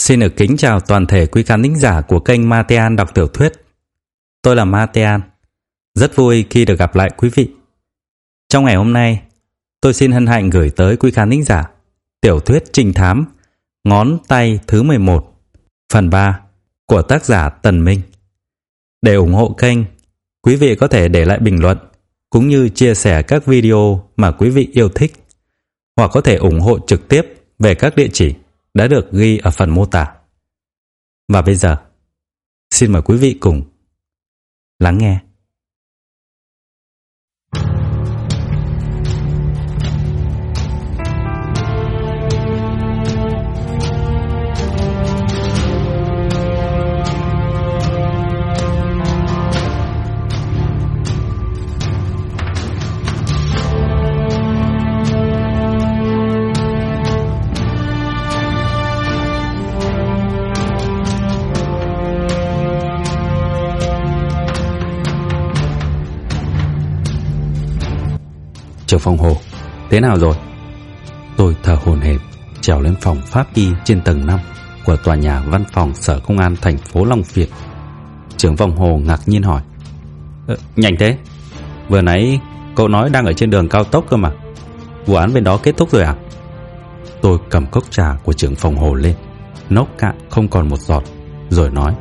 Xin được kính chào toàn thể quý khán thính giả của kênh Matean đọc tiểu thuyết. Tôi là Matean, rất vui khi được gặp lại quý vị. Trong ngày hôm nay, tôi xin hân hạnh gửi tới quý khán thính giả tiểu thuyết trinh thám Ngón tay thứ 11, phần 3 của tác giả Tần Minh. Để ủng hộ kênh, quý vị có thể để lại bình luận cũng như chia sẻ các video mà quý vị yêu thích, hoặc có thể ủng hộ trực tiếp về các địa chỉ đã được ghi ở phần mô tả. Và bây giờ, xin mời quý vị cùng lắng nghe. Trưởng phòng Hồ, thế nào rồi? Tôi thở hổn hển trèo lên phòng pháp y trên tầng 5 của tòa nhà văn phòng Sở Công an thành phố Long Việt. Trưởng phòng Hồ ngạc nhiên hỏi: Nhanh thế? Vừa nãy cậu nói đang ở trên đường cao tốc cơ mà. Vụ án bên đó kết thúc rồi à? Tôi cầm cốc trà của trưởng phòng Hồ lên, nốc cạn không còn một giọt, rồi nói: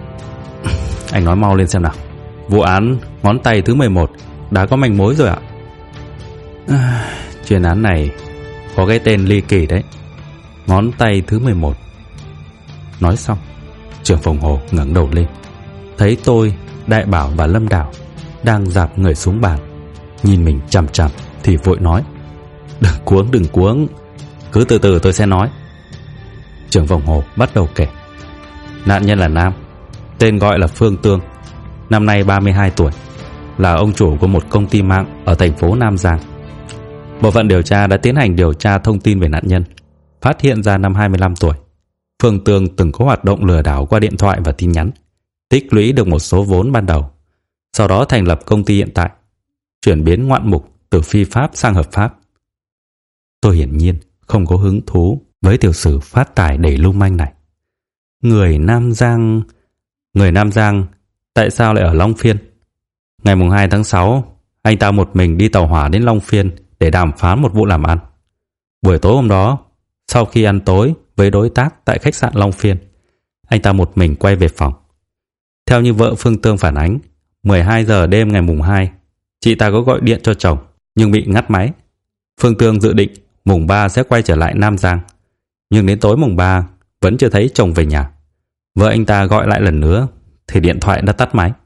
Anh nói mau lên xem nào. Vụ án ngón tay thứ 11 đã có manh mối rồi ạ. Chuyên án này có cái tên ly kỳ đấy, ngón tay thứ 11. Nói xong, trưởng phòng Hồ ngẩng đầu lên, thấy tôi, Đại Bảo và Lâm Đào đang dạp người xuống bàn, nhìn mình chằm chằm thì vội nói: Đừng cuống, cứ từ từ tôi sẽ nói. Trưởng phòng Hồ bắt đầu kể. Nạn nhân là nam, tên gọi là Phương Tương, năm nay 32 tuổi, là ông chủ của một công ty mạng ở thành phố Nam Giang. Bộ phận điều tra đã tiến hành điều tra thông tin về nạn nhân, phát hiện ra năm 25 tuổi, Phương Tương từng có hoạt động lừa đảo qua điện thoại và tin nhắn, tích lũy được một số vốn ban đầu, sau đó thành lập công ty hiện tại, chuyển biến ngoạn mục từ phi pháp sang hợp pháp. Tôi hiển nhiên không có hứng thú với tiểu sử phát tài đầy lưu manh này. Người Nam Giang tại sao lại ở Long Phiên? Ngày 2 tháng 6, anh ta một mình đi tàu hỏa đến Long Phiên để đàm phán một vụ làm ăn. Buổi tối hôm đó, sau khi ăn tối với đối tác tại khách sạn Long Phiên, anh ta một mình quay về phòng. Theo như vợ Phương Tương phản ánh, 12 giờ đêm ngày 2, chị ta có gọi điện cho chồng nhưng bị ngắt máy. Phương Tương dự định mùng 3 sẽ quay trở lại Nam Giang, nhưng đến tối mùng 3 vẫn chưa thấy chồng về nhà. Vợ anh ta gọi lại lần nữa thì điện thoại đã tắt máy.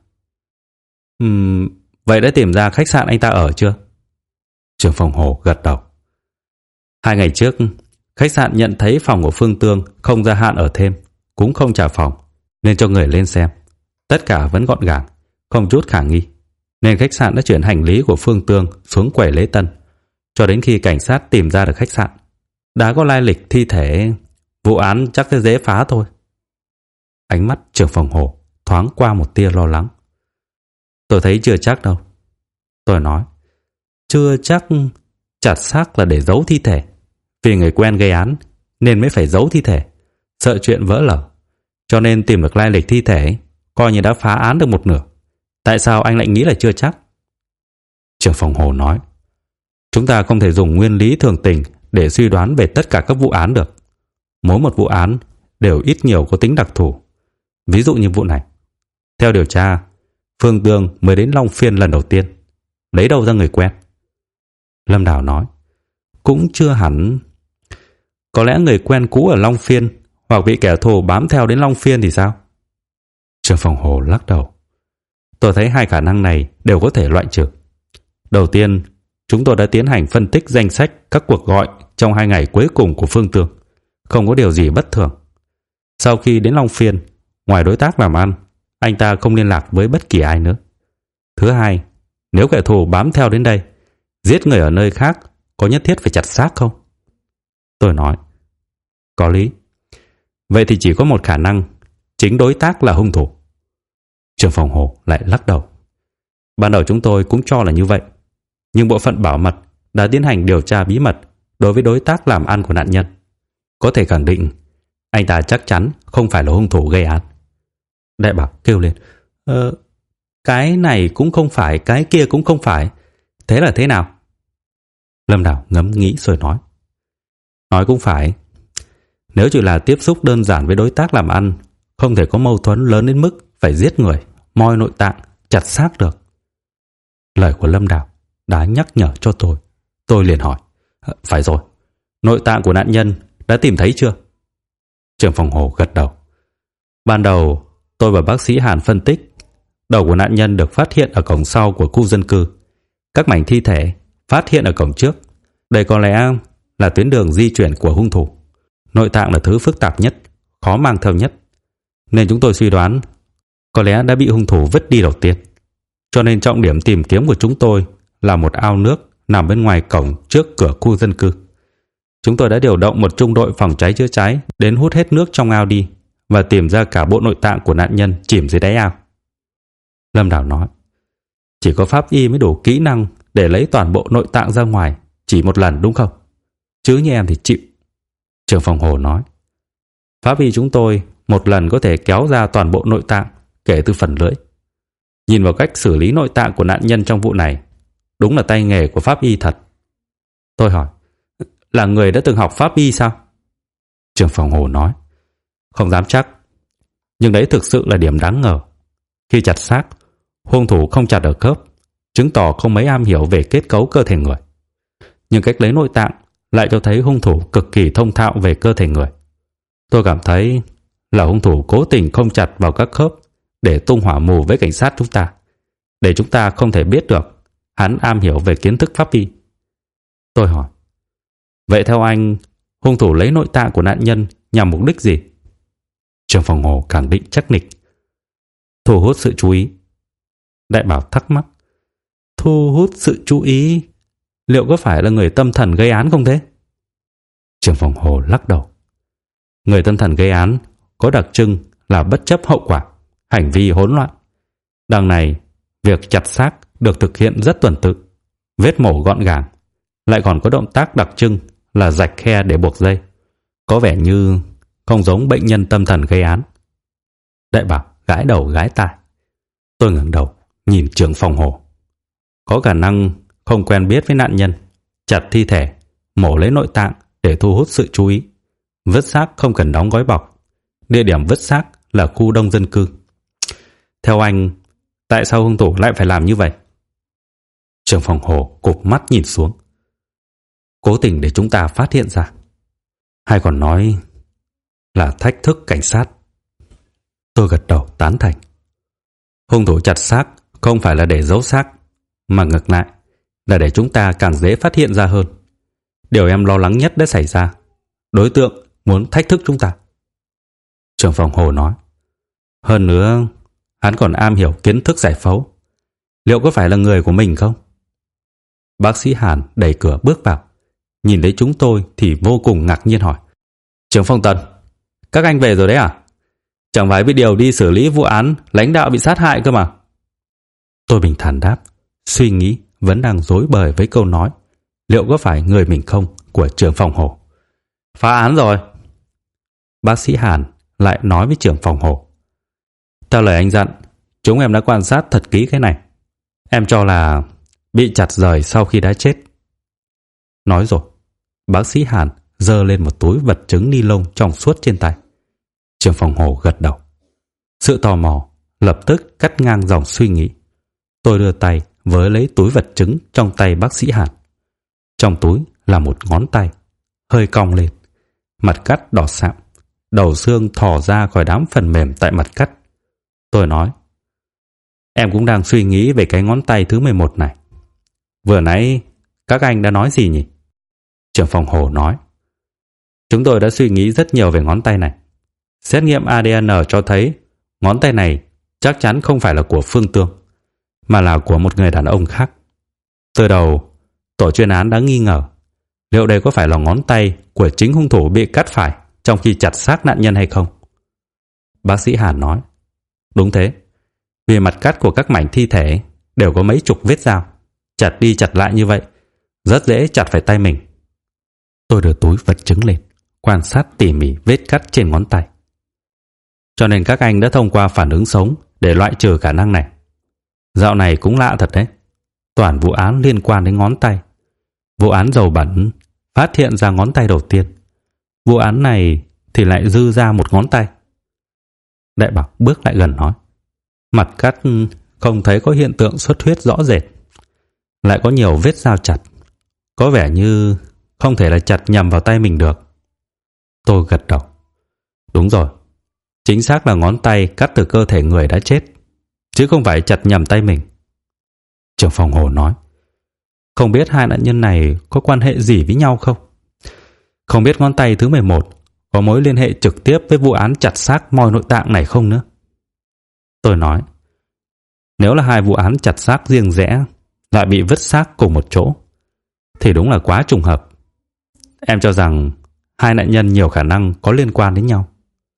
Vậy đã tìm ra khách sạn anh ta ở chưa? Trưởng phòng Hồ gật đầu. 2 ngày trước, khách sạn nhận thấy phòng của Phương Tương không gia hạn ở thêm, cũng không trả phòng, nên cho người lên xem. Tất cả vẫn gọn gàng, không chút khả nghi, nên khách sạn đã chuyển hành lý của Phương Tương xuống quầy lễ tân, cho đến khi cảnh sát tìm ra được khách sạn. Đã có lai lịch thi thể, vụ án chắc sẽ dễ phá thôi. Ánh mắt trưởng phòng Hồ thoáng qua một tia lo lắng. Tôi thấy chưa chắc đâu. Tôi nói: Chưa chắc chặt xác là để giấu thi thể. Vì người quen gây án nên mới phải giấu thi thể, sợ chuyện vỡ lở. Cho nên tìm được lai lịch thi thể, coi như đã phá án được một nửa. Tại sao anh lại nghĩ là chưa chắc? Trưởng phòng Hồ nói: Chúng ta không thể dùng nguyên lý thường tình để suy đoán về tất cả các vụ án được. Mỗi một vụ án đều ít nhiều có tính đặc thù. Ví dụ như vụ này, theo điều tra, Phương Tương mới đến Long Phiên lần đầu tiên, lấy đâu ra người quen? Lâm Đào nói: Cũng chưa hẳn. Có lẽ người quen cũ ở Long Phiên, hoặc bị kẻ thù bám theo đến Long Phiên thì sao? Trưởng phòng Hồ lắc đầu. Tôi thấy hai khả năng này đều có thể loại trừ. Đầu tiên, chúng tôi đã tiến hành phân tích danh sách các cuộc gọi trong 2 ngày cuối cùng của Phương Tương, không có điều gì bất thường. Sau khi đến Long Phiên, ngoài đối tác làm ăn, anh ta không liên lạc với bất kỳ ai nữa. Thứ hai, nếu kẻ thù bám theo đến đây, giết người ở nơi khác, có nhất thiết phải chặt xác không? Tôi nói: Có lý. Vậy thì chỉ có một khả năng, chính đối tác là hung thủ. Trưởng phòng Hồ lại lắc đầu. Ban đầu chúng tôi cũng cho là như vậy, nhưng bộ phận bảo mật đã tiến hành điều tra bí mật đối với đối tác làm ăn của nạn nhân. Có thể khẳng định Anh ta chắc chắn không phải là hung thủ gây án. Đại Bảo kêu lên, cái này cũng không phải, cái kia cũng không phải. Thế là thế nào? Lâm Đào ngẫm nghĩ rồi nói cũng phải. Nếu chỉ là tiếp xúc đơn giản với đối tác làm ăn, không thể có mâu thuẫn lớn đến mức phải giết người, moi nội tạng, chặt xác được. Lời của Lâm Đào đã nhắc nhở cho tôi. Tôi liền hỏi, phải rồi, nội tạng của nạn nhân đã tìm thấy chưa? Trưởng phòng Hồ gật đầu. Ban đầu tôi và bác sĩ Hàn phân tích, đầu của nạn nhân được phát hiện ở cổng sau của khu dân cư, các mảnh thi thể phát hiện ở cổng trước. Đây có lẽ là tuyến đường di chuyển của hung thủ. Nội tạng là thứ phức tạp nhất, khó mang theo nhất, nên chúng tôi suy đoán có lẽ đã bị hung thủ vứt đi đầu tiên. Cho nên trọng điểm tìm kiếm của chúng tôi là một ao nước nằm bên ngoài cổng trước cửa khu dân cư. Chúng tôi đã điều động một trung đội phòng cháy chữa cháy đến hút hết nước trong ao đi và tìm ra cả bộ nội tạng của nạn nhân chìm dưới đáy ao. Lâm Đào nói, chỉ có pháp y mới đủ kỹ năng để lấy toàn bộ nội tạng ra ngoài chỉ một lần đúng không? Chứ như em thì chịu. Trưởng phòng Hồ nói, pháp y chúng tôi một lần có thể kéo ra toàn bộ nội tạng kể từ phần lưỡi. Nhìn vào cách xử lý nội tạng của nạn nhân trong vụ này, đúng là tay nghề của pháp y thật. Tôi hỏi, là người đã từng học pháp y sao? Trưởng phòng Hồ nói, không dám chắc, nhưng đấy thực sự là điểm đáng ngờ. Khi chặt xác, hung thủ không chặt ở khớp, chứng tỏ không mấy am hiểu về kết cấu cơ thể người. Nhưng cách lấy nội tạng lại cho thấy hung thủ cực kỳ thông thạo về cơ thể người. Tôi cảm thấy là hung thủ cố tình không chặt vào các khớp để tung hỏa mù với cảnh sát chúng ta, để chúng ta không thể biết được hắn am hiểu về kiến thức pháp y. Tôi hỏi, vậy theo anh, hung thủ lấy nội tạng của nạn nhân nhằm mục đích gì? Trưởng phòng Hồ khẳng định chắc nịch, thu hút sự chú ý. Đại Bảo thắc mắc, thu hút sự chú ý, liệu có phải là người tâm thần gây án không thế? Trưởng phòng Hồ lắc đầu. Người tâm thần gây án có đặc trưng là bất chấp hậu quả, hành vi hỗn loạn. Đằng này, việc chặt xác được thực hiện rất tuần tự, vết mổ gọn gàng, lại còn có động tác đặc trưng là rạch khe để buộc dây. Có vẻ như không giống bệnh nhân tâm thần gây án. Đại Bảo gãi đầu gãi tai. Tôi ngẩng đầu nhìn trưởng phòng Hồ. Có khả năng không quen biết với nạn nhân, chặt thi thể, mổ lấy nội tạng để thu hút sự chú ý. Vứt xác không cần đóng gói bọc. Địa điểm vứt xác là khu đông dân cư. Theo anh, tại sao hung thủ lại phải làm như vậy? Trưởng phòng Hồ cụp mắt nhìn xuống. Cố tình để chúng ta phát hiện ra, hay còn nói là thách thức cảnh sát. Tôi gật đầu tán thành. Hung thủ chặt xác không phải là để giấu xác, mà ngược lại là để chúng ta càng dễ phát hiện ra hơn. Điều em lo lắng nhất đã xảy ra. Đối tượng muốn thách thức chúng ta. Trưởng phòng Hồ nói, hơn nữa hắn còn am hiểu kiến thức giải phẫu. Liệu có phải là người của mình không? Bác sĩ Hàn đẩy cửa bước vào, nhìn thấy chúng tôi thì vô cùng ngạc nhiên hỏi, Trưởng phòng Tần, các anh về rồi đấy à? Chẳng phải bị điều đi xử lý vụ án lãnh đạo bị sát hại cơ mà. Tôi bình thản đáp, suy nghĩ vẫn đang rối bời với câu nói liệu có phải người mình không của trưởng phòng Hồ. Phá án rồi. Bác sĩ Hàn lại nói với trưởng phòng Hồ, theo lời anh dặn, chúng em đã quan sát thật kỹ cái này. Em cho là bị chặt rời sau khi đã chết. Nói rồi, bác sĩ Hàn giơ lên một túi vật chứng ni lông trong suốt trên tay. Trưởng phòng Hồ gật đầu. Sự tò mò lập tức cắt ngang dòng suy nghĩ. Tôi đưa tay với lấy túi vật chứng trong tay bác sĩ Hàn. Trong túi là một ngón tay, hơi cong lên, mặt cắt đỏ sạm, đầu xương thò ra khỏi đám phần mềm tại mặt cắt. Tôi nói, em cũng đang suy nghĩ về cái ngón tay thứ 11 này. Vừa nãy các anh đã nói gì nhỉ? Trưởng phòng Hồ nói, chúng tôi đã suy nghĩ rất nhiều về ngón tay này. Xét nghiệm ADN cho thấy ngón tay này chắc chắn không phải là của Phương Tương, mà là của một người đàn ông khác. Từ đầu, tổ chuyên án đã nghi ngờ liệu đây có phải là ngón tay của chính hung thủ bị cắt phải trong khi chặt xác nạn nhân hay không. Bác sĩ Hàn nói, đúng thế, vì mặt cắt của các mảnh thi thể đều có mấy chục vết dao, chặt đi chặt lại như vậy, rất dễ chặt phải tay mình. Tôi đưa túi vật chứng lên, quan sát tỉ mỉ vết cắt trên ngón tay. Cho nên các anh đã thông qua phản ứng sống để loại trừ khả năng này. Dạo này cũng lạ thật đấy. Toàn vụ án liên quan đến ngón tay. Vụ án dầu bẩn phát hiện ra ngón tay đầu tiên. Vụ án này thì lại dư ra một ngón tay. Đại Bảo bước lại gần nói. Mặt cắt không thấy có hiện tượng xuất huyết rõ rệt. Lại có nhiều vết dao chặt. Có vẻ như không thể là chặt nhầm vào tay mình được. Tôi gật đầu. Đúng rồi. Chính xác là ngón tay cắt từ cơ thể người đã chết, chứ không phải chặt nhầm tay mình. Trưởng phòng Hồ nói. Không biết hai nạn nhân này có quan hệ gì với nhau không? Không biết ngón tay thứ 11 có mối liên hệ trực tiếp với vụ án chặt xác moi nội tạng này không nữa? Tôi nói. Nếu là hai vụ án chặt xác riêng rẽ lại bị vứt xác cùng một chỗ thì đúng là quá trùng hợp. Em cho rằng hai nạn nhân nhiều khả năng có liên quan đến nhau.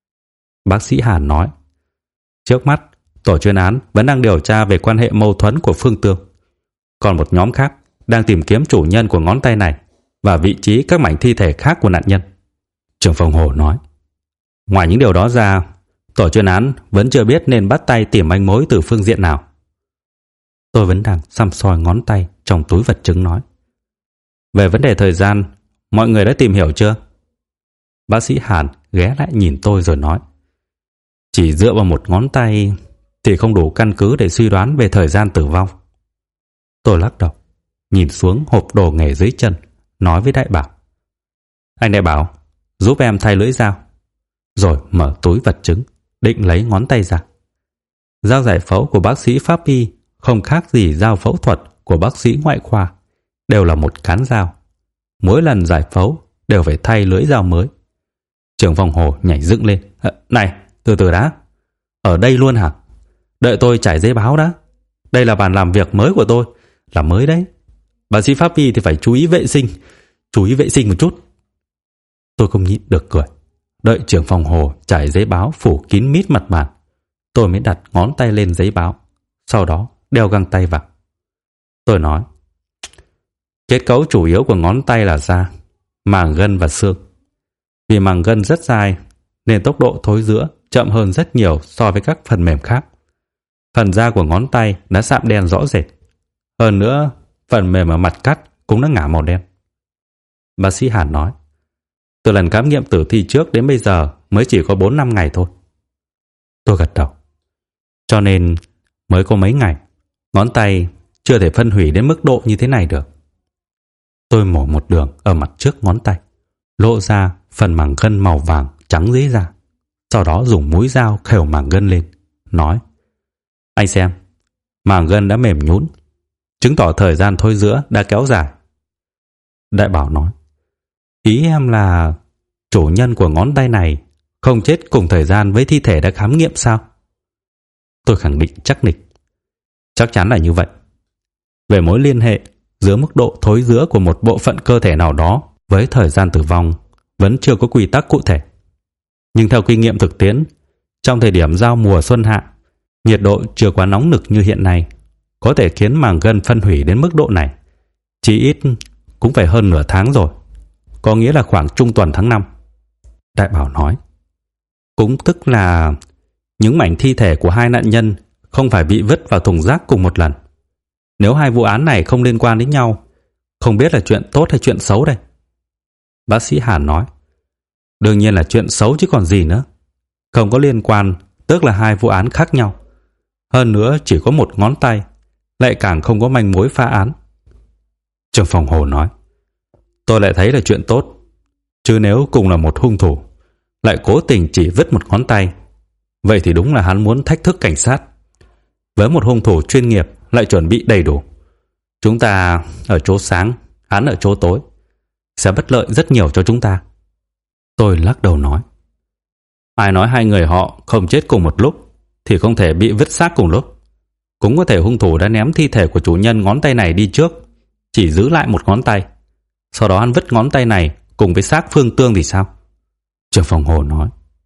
Bác sĩ Hàn nói. Trước mắt, tổ chuyên án vẫn đang điều tra về quan hệ mâu thuẫn của Phương Tương. Còn một nhóm khác đang tìm kiếm chủ nhân của ngón tay này và vị trí các mảnh thi thể khác của nạn nhân. Trưởng phòng Hồ nói. Ngoài những điều đó ra, tổ chuyên án vẫn chưa biết nên bắt tay tìm manh mối từ phương diện nào. Tôi vẫn đang săm soi ngón tay trong túi vật chứng nói. Về vấn đề thời gian, mọi người đã tìm hiểu chưa? Bác sĩ Hàn ghé lại nhìn tôi rồi nói. Chỉ dựa vào một ngón tay thì không đủ căn cứ để suy đoán về thời gian tử vong. Tôi lắc đầu, nhìn xuống hộp đồ nghề dưới chân, nói với Đại Bảo. Anh Đại Bảo, giúp em thay lưỡi dao. Rồi mở túi vật chứng, định lấy ngón tay ra. Dao giải phẫu của bác sĩ pháp y không khác gì dao phẫu thuật của bác sĩ ngoại khoa, đều là một cán dao. Mỗi lần giải phẫu đều phải thay lưỡi dao mới. Trưởng phòng Hồ nhảy dựng lên. Này, từ từ đã. Ở đây luôn hả? Đợi tôi trải giấy báo đã. Đây là bàn làm việc mới của tôi, là mới đấy. Bác sĩ pháp y thì phải chú ý vệ sinh một chút. Tôi không nhịn được cười. Đợi trưởng phòng Hồ trải giấy báo phủ kín mít mặt bàn, tôi mới đặt ngón tay lên giấy báo, sau đó đeo găng tay vào. Tôi nói. Kết cấu chủ yếu của ngón tay là da, màng gân và xương. Vì màng gân rất dài nên tốc độ thối rữa chậm hơn rất nhiều so với các phần mềm khác. Phần da của ngón tay đã sạm đen rõ rệt. Hơn nữa, phần mềm ở mặt cắt cũng đã ngả màu đen. Bác sĩ Hàn nói. Từ lần khám nghiệm tử thi trước đến bây giờ mới chỉ có 4-5 ngày thôi. Tôi gật đầu. Cho nên mới có mấy ngày, ngón tay chưa thể phân hủy đến mức độ như thế này được. Tôi mổ một đường ở mặt trước ngón tay, lộ ra phần màng gân màu vàng trắng dưới da. Sau đó dùng mũi dao khều màng gân lên, nói. Anh xem, màng gân đã mềm nhũn, chứng tỏ thời gian thối rữa đã kéo dài. Đại Bảo nói. Ý em là chủ nhân của ngón tay này không chết cùng thời gian với thi thể đã khám nghiệm sao? Tôi khẳng định chắc nịch. Chắc chắn là như vậy. Về mối liên hệ giữa mức độ thối rữa của một bộ phận cơ thể nào đó với thời gian tử vong vẫn chưa có quy tắc cụ thể. Nhưng theo kinh nghiệm thực tiễn, trong thời điểm giao mùa xuân hạ, nhiệt độ chưa quá nóng nực như hiện nay, có thể khiến màng gân phân hủy đến mức độ này. Chỉ ít cũng phải hơn nửa tháng rồi, có nghĩa là khoảng trung tuần tháng 5. Đại Bảo nói. Cũng tức là những mảnh thi thể của hai nạn nhân không phải bị vứt vào thùng rác cùng một lần. Nếu hai vụ án này không liên quan đến nhau, không biết là chuyện tốt hay chuyện xấu đây. Bác sĩ Hàn nói. Đương nhiên là chuyện xấu chứ còn gì nữa. Không có liên quan, tức là hai vụ án khác nhau. Hơn nữa chỉ có một ngón tay, lại càng không có manh mối phá án. Trưởng phòng Hồ nói. Tôi lại thấy là chuyện tốt. Chứ nếu cùng là một hung thủ, lại cố tình chỉ vứt một ngón tay, vậy thì đúng là hắn muốn thách thức cảnh sát. Với một hung thủ chuyên nghiệp lại chuẩn bị đầy đủ, chúng ta ở chỗ sáng, hắn ở chỗ tối, sẽ bất lợi rất nhiều cho chúng ta. Tôi lắc đầu nói. Ai nói hai người họ không chết cùng một lúc thì không thể bị vứt xác cùng lúc. Cũng có thể hung thủ đã ném thi thể của chủ nhân ngón tay này đi trước, chỉ giữ lại một ngón tay, sau đó hắn vứt ngón tay này cùng với xác Phương Tương thì sao? Trưởng phòng Hồ nói.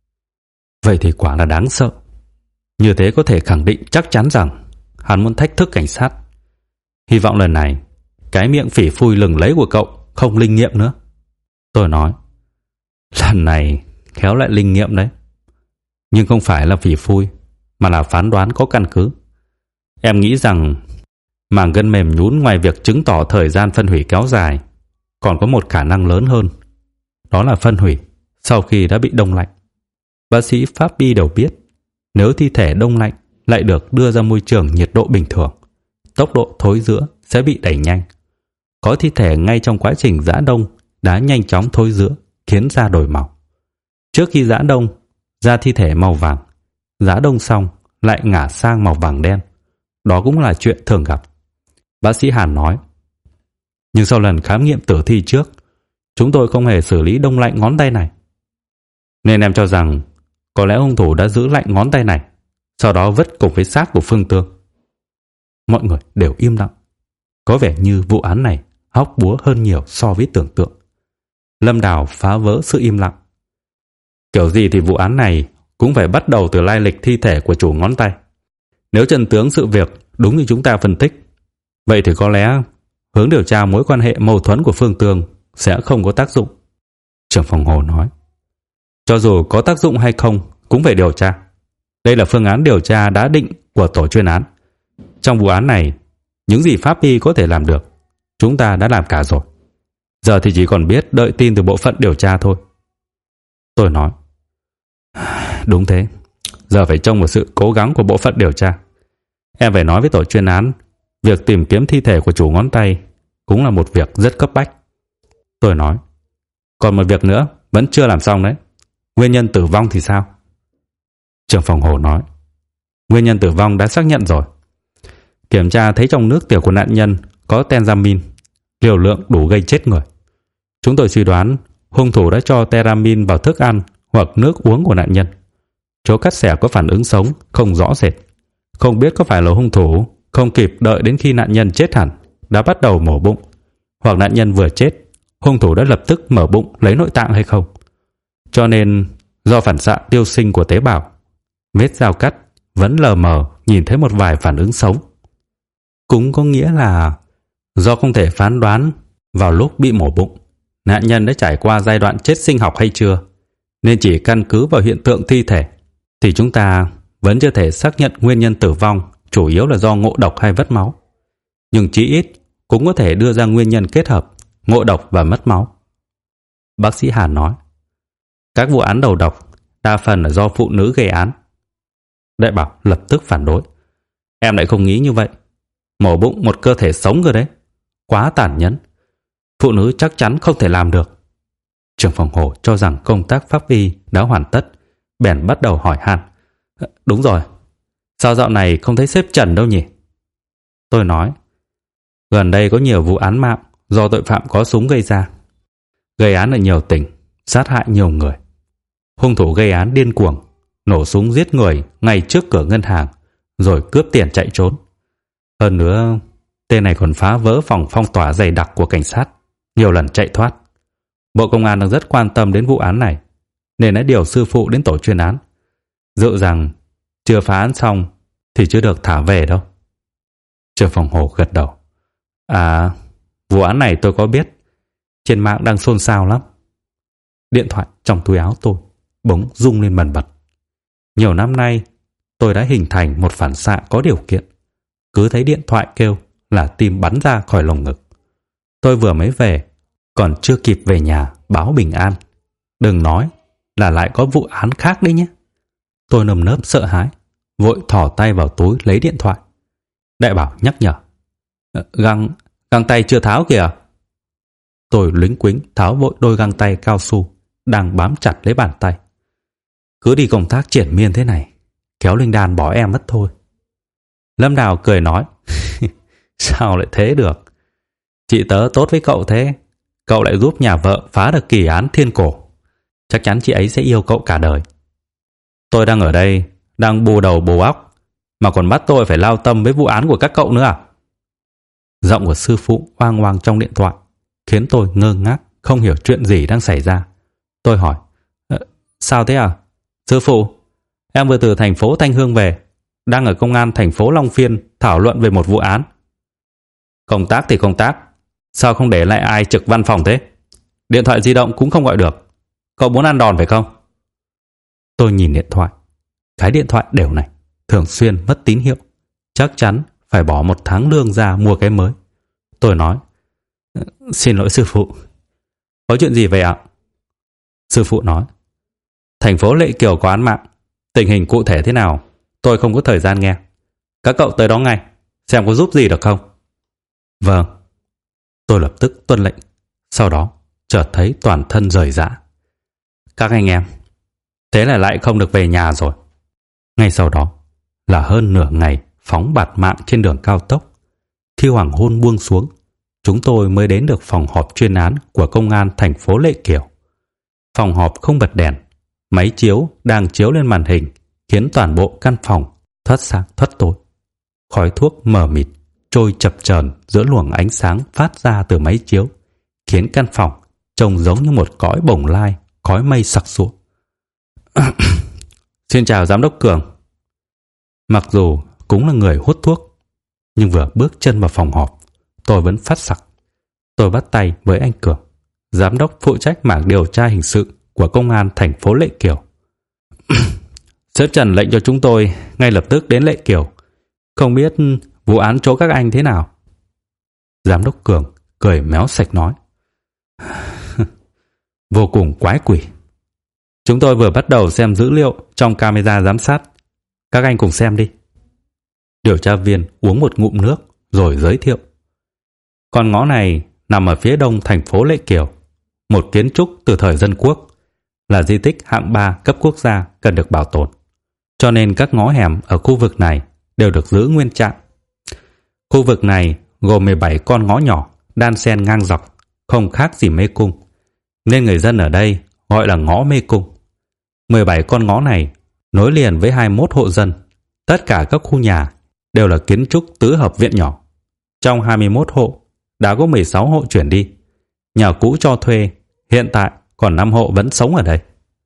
Vậy thì quả là đáng sợ. Như thế có thể khẳng định chắc chắn rằng hắn muốn thách thức cảnh sát. Hy vọng lần này cái miệng phỉ phui lừng lấy của cậu không linh nghiệm nữa. Tôi nói. Lần này khéo lại linh nghiệm đấy. Nhưng không phải là phỉ phui, mà là phán đoán có căn cứ. Em nghĩ rằng màng gân mềm nhũn ngoài việc chứng tỏ thời gian phân hủy kéo dài, còn có một khả năng lớn hơn. Đó là phân hủy sau khi đã bị đông lạnh. Bác sĩ pháp y đều biết, nếu thi thể đông lạnh lại được đưa ra môi trường nhiệt độ bình thường, tốc độ thối rữa sẽ bị đẩy nhanh. Có thi thể ngay trong quá trình giã đông đã nhanh chóng thối rữa, khiến da đổi màu. Trước khi giã đông, da thi thể màu vàng, giã đông xong lại ngả sang màu vàng đen. Đó cũng là chuyện thường gặp. Bác sĩ Hàn nói. Nhưng sau lần khám nghiệm tử thi trước, chúng tôi không hề xử lý đông lạnh ngón tay này. Nên em cho rằng có lẽ hung thủ đã giữ lạnh ngón tay này, sau đó vứt cùng với xác của Phương Tương. Mọi người đều im lặng. Có vẻ như vụ án này hóc búa hơn nhiều so với tưởng tượng. Lâm Đào phá vỡ sự im lặng. Kiểu gì thì vụ án này cũng phải bắt đầu từ lai lịch thi thể của chủ ngón tay. Nếu chân tướng sự việc đúng như chúng ta phân tích, vậy thì có lẽ hướng điều tra mối quan hệ mâu thuẫn của Phương Tương sẽ không có tác dụng. Trưởng phòng Hồ nói. Cho dù có tác dụng hay không cũng phải điều tra. Đây là phương án điều tra đã định của tổ chuyên án. Trong vụ án này, những gì pháp y có thể làm được, chúng ta đã làm cả rồi. Giờ thì chỉ còn biết đợi tin từ bộ phận điều tra thôi. Tôi nói. Đúng thế. Giờ phải trông vào sự cố gắng của bộ phận điều tra. Em phải nói với tổ chuyên án, việc tìm kiếm thi thể của chủ ngón tay cũng là một việc rất cấp bách. Tôi nói. Còn một việc nữa vẫn chưa làm xong đấy. Nguyên nhân tử vong thì sao? Trưởng phòng Hồ nói. Nguyên nhân tử vong đã xác nhận rồi. Kiểm tra thấy trong nước tiểu của nạn nhân có tenzamin, liều lượng đủ gây chết người. Chúng tôi suy đoán hung thủ đã cho teramin vào thức ăn hoặc nước uống của nạn nhân. Chỗ cắt xẻ có phản ứng sống không rõ rệt. Không biết có phải là hung thủ không kịp đợi đến khi nạn nhân chết hẳn đã bắt đầu mổ bụng, hoặc nạn nhân vừa chết, hung thủ đã lập tức mở bụng lấy nội tạng hay không. Cho nên do phản xạ tiêu sinh của tế bào, vết dao cắt vẫn lờ mờ nhìn thấy một vài phản ứng sống. Cũng có nghĩa là do không thể phán đoán vào lúc bị mổ bụng nạn nhân đã trải qua giai đoạn chết sinh học hay chưa, nên chỉ căn cứ vào hiện tượng thi thể thì chúng ta vẫn chưa thể xác nhận nguyên nhân tử vong chủ yếu là do ngộ độc hay vất máu. Nhưng chí ít cũng có thể đưa ra nguyên nhân kết hợp ngộ độc và mất máu. Bác sĩ Hàn nói. Các vụ án đầu độc đa phần là do phụ nữ gây án. Đại Bảo lập tức phản đối. Em lại không nghĩ như vậy. Mổ bụng một cơ thể sống rồi đấy. Quá tàn nhẫn. Phụ nữ chắc chắn không thể làm được. Trưởng phòng Hồ cho rằng công tác pháp y đã hoàn tất, bèn bắt đầu hỏi han. Đúng rồi. Sao dạo này không thấy sếp Trần đâu nhỉ? Tôi nói. Gần đây có nhiều vụ án mạng do tội phạm có súng gây ra. Gây án ở nhiều tỉnh, sát hại nhiều người. Hung thủ gây án điên cuồng, nổ súng giết người ngay trước cửa ngân hàng, rồi cướp tiền chạy trốn. Hơn nữa, tên này còn phá vỡ phòng phong tỏa dày đặc của cảnh sát, nhiều lần chạy thoát. Bộ Công an đang rất quan tâm đến vụ án này, nên đã điều sư phụ đến tổ chuyên án. Dự rằng chưa phá án xong thì chưa được thả về đâu. Trưởng phòng Hồ gật đầu. À, vụ án này tôi có biết. Trên mạng đang xôn xao lắm. Điện thoại trong túi áo tôi bỗng rung lên bần bật. Nhiều năm nay, tôi đã hình thành một phản xạ có điều kiện. Cứ thấy điện thoại kêu là tim bắn ra khỏi lồng ngực. Tôi vừa mới về, còn chưa kịp về nhà báo bình an. Đừng nói là lại có vụ án khác đấy nhé. Tôi nơm nớp sợ hãi, vội thò tay vào túi lấy điện thoại. Đại Bảo nhắc nhở. Găng tay chưa tháo kìa. Tôi lính quính tháo vội đôi găng tay cao su đang bám chặt lấy bàn tay. Cứ đi công tác triển miên thế này, kéo Linh Đan bỏ em mất thôi. Lâm Đào cười nói. Sao lại thế được? Chị tớ tốt với cậu thế, cậu lại giúp nhà vợ phá được kỳ án thiên cổ. Chắc chắn chị ấy sẽ yêu cậu cả đời. Tôi đang ở đây, đang bù đầu bù óc, mà còn bắt tôi phải lao tâm với vụ án của các cậu nữa à? Giọng của sư phụ oang oang trong điện thoại khiến tôi ngơ ngác, không hiểu chuyện gì đang xảy ra. Tôi hỏi. Sao thế à? Sư phụ, em vừa từ thành phố Thanh Hương về, đang ở công an thành phố Long Phiên thảo luận về một vụ án. Công tác thì công tác, sao không để lại ai trực văn phòng thế? Điện thoại di động cũng không gọi được. Cậu muốn ăn đòn phải không? Tôi nhìn điện thoại. Cái điện thoại đều này thường xuyên mất tín hiệu. Chắc chắn phải bỏ 1 tháng lương ra mua cái mới. Tôi nói, xin lỗi sư phụ. Có chuyện gì vậy ạ? Sư phụ nói, thành phố Lệ Kiều có án mạng. Tình hình cụ thể thế nào tôi không có thời gian nghe. Các cậu tới đó ngay, xem có giúp gì được không. Vâng. Tôi lập tức tuân lệnh. Sau đó chợt thấy toàn thân rời rã. Các anh em, thế là lại không được về nhà rồi. Ngay sau đó là hơn nửa ngày phóng bạt mạng trên đường cao tốc. Khi hoàng hôn buông xuống, chúng tôi mới đến được phòng họp chuyên án của công an thành phố Lệ Kiều. Phòng họp không bật đèn, máy chiếu đang chiếu lên màn hình khiến toàn bộ căn phòng thoát sáng thoát tối. Khói thuốc mờ mịt trôi chập chờn giữa luồng ánh sáng phát ra từ máy chiếu, khiến căn phòng trông giống như một cõi bồng lai, khói mây sặc sụa. Xin chào giám đốc Cường. Mặc dù cũng là người hút thuốc, nhưng vừa bước chân vào phòng họp, tôi vẫn phát sặc. Tôi bắt tay với anh Cường, giám đốc phụ trách mảng điều tra hình sự của công an thành phố Lệ Kiều. Sếp Trần lệnh cho chúng tôi ngay lập tức đến Lệ Kiều. Không biết vụ án chỗ các anh thế nào? Giám đốc Cường cười méo sạch nói, vô cùng quái quỷ. Chúng tôi vừa bắt đầu xem dữ liệu trong camera giám sát. Các anh cùng xem đi. Điều tra viên uống một ngụm nước rồi giới thiệu. Con ngõ này nằm ở phía đông thành phố Lệ Kiều, một kiến trúc từ thời dân quốc, là di tích hạng 3 cấp quốc gia cần được bảo tồn. Cho nên các ngõ hẻm ở khu vực này đều được giữ nguyên trạng. Khu vực này gồm 17 con ngõ nhỏ đan xen ngang dọc, không khác gì mê cung, nên người dân ở đây gọi là ngõ mê cung. 17 con ngõ này nối liền với 21 hộ dân. Tất cả các khu nhà đều là kiến trúc tứ hợp viện nhỏ. Trong 21 hộ đã có 16 hộ chuyển đi. Nhà cũ cho thuê, hiện tại còn 5 hộ vẫn sống ở đây.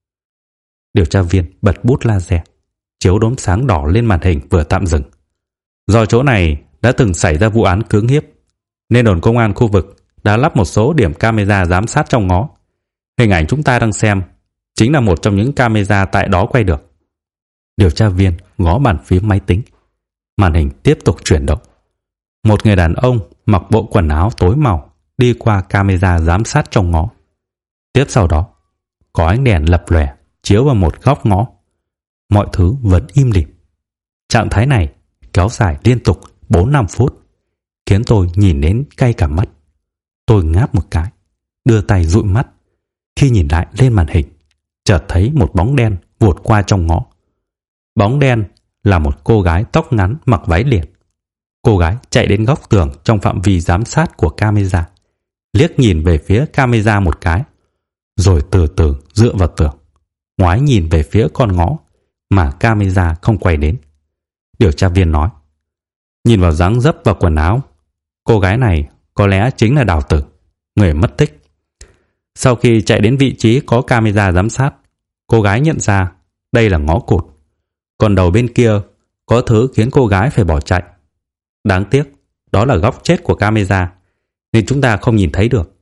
Điều tra viên bật bút laser, chiếu đốm sáng đỏ lên màn hình vừa tạm dừng. Do chỗ này đã từng xảy ra vụ án cưỡng hiếp, nên đồn công an khu vực đã lắp một số điểm camera giám sát trong ngõ. Hình ảnh chúng ta đang xem chính là một trong những camera tại đó quay được. Điều tra viên gõ bàn phím máy tính. Màn hình tiếp tục chuyển động. Một người đàn ông mặc bộ quần áo tối màu đi qua camera giám sát trong ngõ. Tiếp sau đó, có ánh đèn lập lòe chiếu vào một góc ngõ. Mọi thứ vẫn im lìm. Trạng thái này kéo dài liên tục 4-5 phút, khiến tôi nhìn đến cay cả mắt. Tôi ngáp một cái, đưa tay dụi mắt. Khi nhìn lại lên màn hình, chợt thấy một bóng đen vụt qua trong ngõ. Bóng đen là một cô gái tóc ngắn mặc váy liền. Cô gái chạy đến góc tường trong phạm vi giám sát của camera, liếc nhìn về phía camera một cái, rồi từ từ dựa vào tường, ngoái nhìn về phía con ngõ mà camera không quay đến. Điều tra viên nói, nhìn vào dáng dấp và quần áo, cô gái này có lẽ chính là Đào Tử, người mất tích. Sau khi chạy đến vị trí có camera giám sát, cô gái nhận ra đây là ngõ cụt, còn đầu bên kia có thứ khiến cô gái phải bỏ chạy. Đáng tiếc, đó là góc chết của camera, nên chúng ta không nhìn thấy được.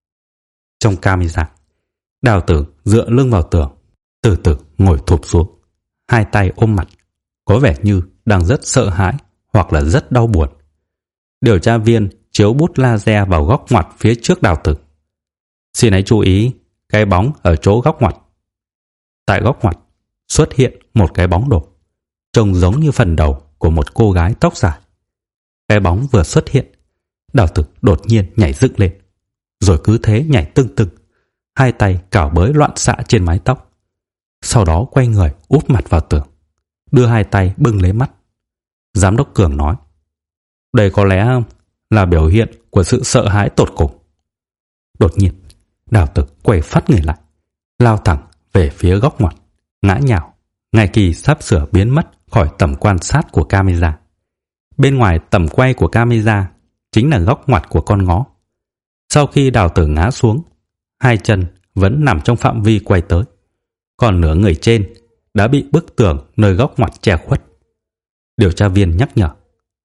Trong camera, Đào Tử dựa lưng vào tường, từ từ ngồi thụp xuống, hai tay ôm mặt, có vẻ như đang rất sợ hãi hoặc là rất đau buồn. Điều tra viên chiếu bút laser vào góc ngoặt phía trước Đào Tử. Xin hãy chú ý cái bóng ở chỗ góc ngoặt. Tại góc ngoặt xuất hiện một cái bóng đổ, trông giống như phần đầu của một cô gái tóc dài. Cái bóng vừa xuất hiện, Đào Tử đột nhiên nhảy dựng lên, rồi cứ thế nhảy tưng tưng, hai tay cào bới loạn xạ trên mái tóc. Sau đó quay người úp mặt vào tường, đưa hai tay bưng lấy mắt. Giám đốc Cường nói, đây có lẽ là biểu hiện của sự sợ hãi tột cùng. Đột nhiên, Đào Tử quay phát người lại, lao thẳng về phía góc ngoặt, ngã nhào, ngay khi sắp sửa biến mất khỏi tầm quan sát của camera. Bên ngoài tầm quay của camera chính là góc ngoặt của con ngõ. Sau khi Đào Tử ngã xuống, hai chân vẫn nằm trong phạm vi quay tới, còn nửa người trên đã bị bức tường nơi góc ngoặt che khuất. Điều tra viên nhắc nhở,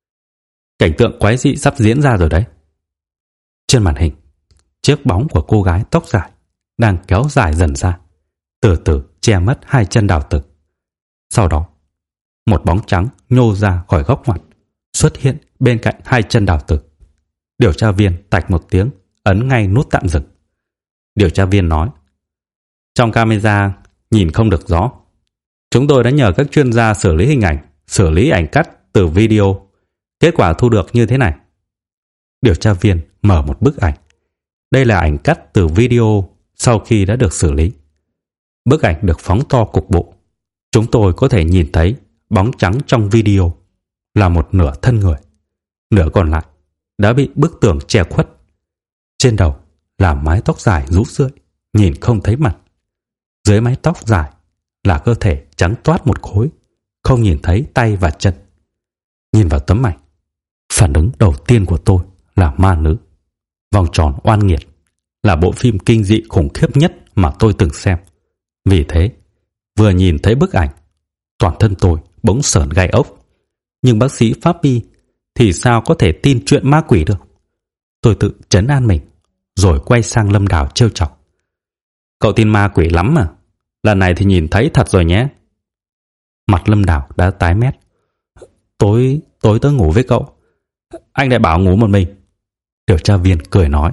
cảnh tượng quái dị sắp diễn ra rồi đấy. Trên màn hình, chiếc bóng của cô gái tóc dài đang kéo dài dần ra, từ từ che mất hai chân Đào Tử. Sau đó, một bóng trắng nhô ra khỏi góc ngoặt, xuất hiện bên cạnh hai chân Đào Tử. Điều tra viên tạch một tiếng, ấn ngay nút tạm dừng. Điều tra viên nói: trong camera nhìn không được rõ. Chúng tôi đã nhờ các chuyên gia xử lý hình ảnh, xử lý ảnh cắt từ video. Kết quả thu được như thế này. Điều tra viên mở một bức ảnh. Đây là ảnh cắt từ video sau khi đã được xử lý. Bức ảnh được phóng to cục bộ. Chúng tôi có thể nhìn thấy bóng trắng trong video là một nửa thân người, nửa còn lại đã bị bức tường che khuất. Trên đầu là mái tóc dài rũ rượi, nhìn không thấy mặt. Dưới mái tóc dài là cơ thể trắng toát một khối, không nhìn thấy tay và chân. Nhìn vào tấm ảnh, phản ứng đầu tiên của tôi là ma nữ. Vòng tròn oan nghiệt là bộ phim kinh dị khủng khiếp nhất mà tôi từng xem. Vì thế, vừa nhìn thấy bức ảnh, toàn thân tôi bỗng sởn gai ốc. Nhưng bác sĩ pháp y thì sao có thể tin chuyện ma quỷ được? Tôi tự trấn an mình, rồi quay sang Lâm Đào trêu chọc: cậu tin ma quỷ lắm mà, lần này thì nhìn thấy thật rồi nhé. Mặt Lâm Đào đã tái mét. Tối tớ ngủ với cậu, anh lại bảo ngủ một mình. Điều tra viên cười nói: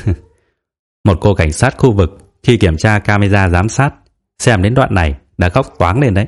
một cô cảnh sát khu vực khi kiểm tra camera giám sát xem đến đoạn này đã khóc toáng lên đấy.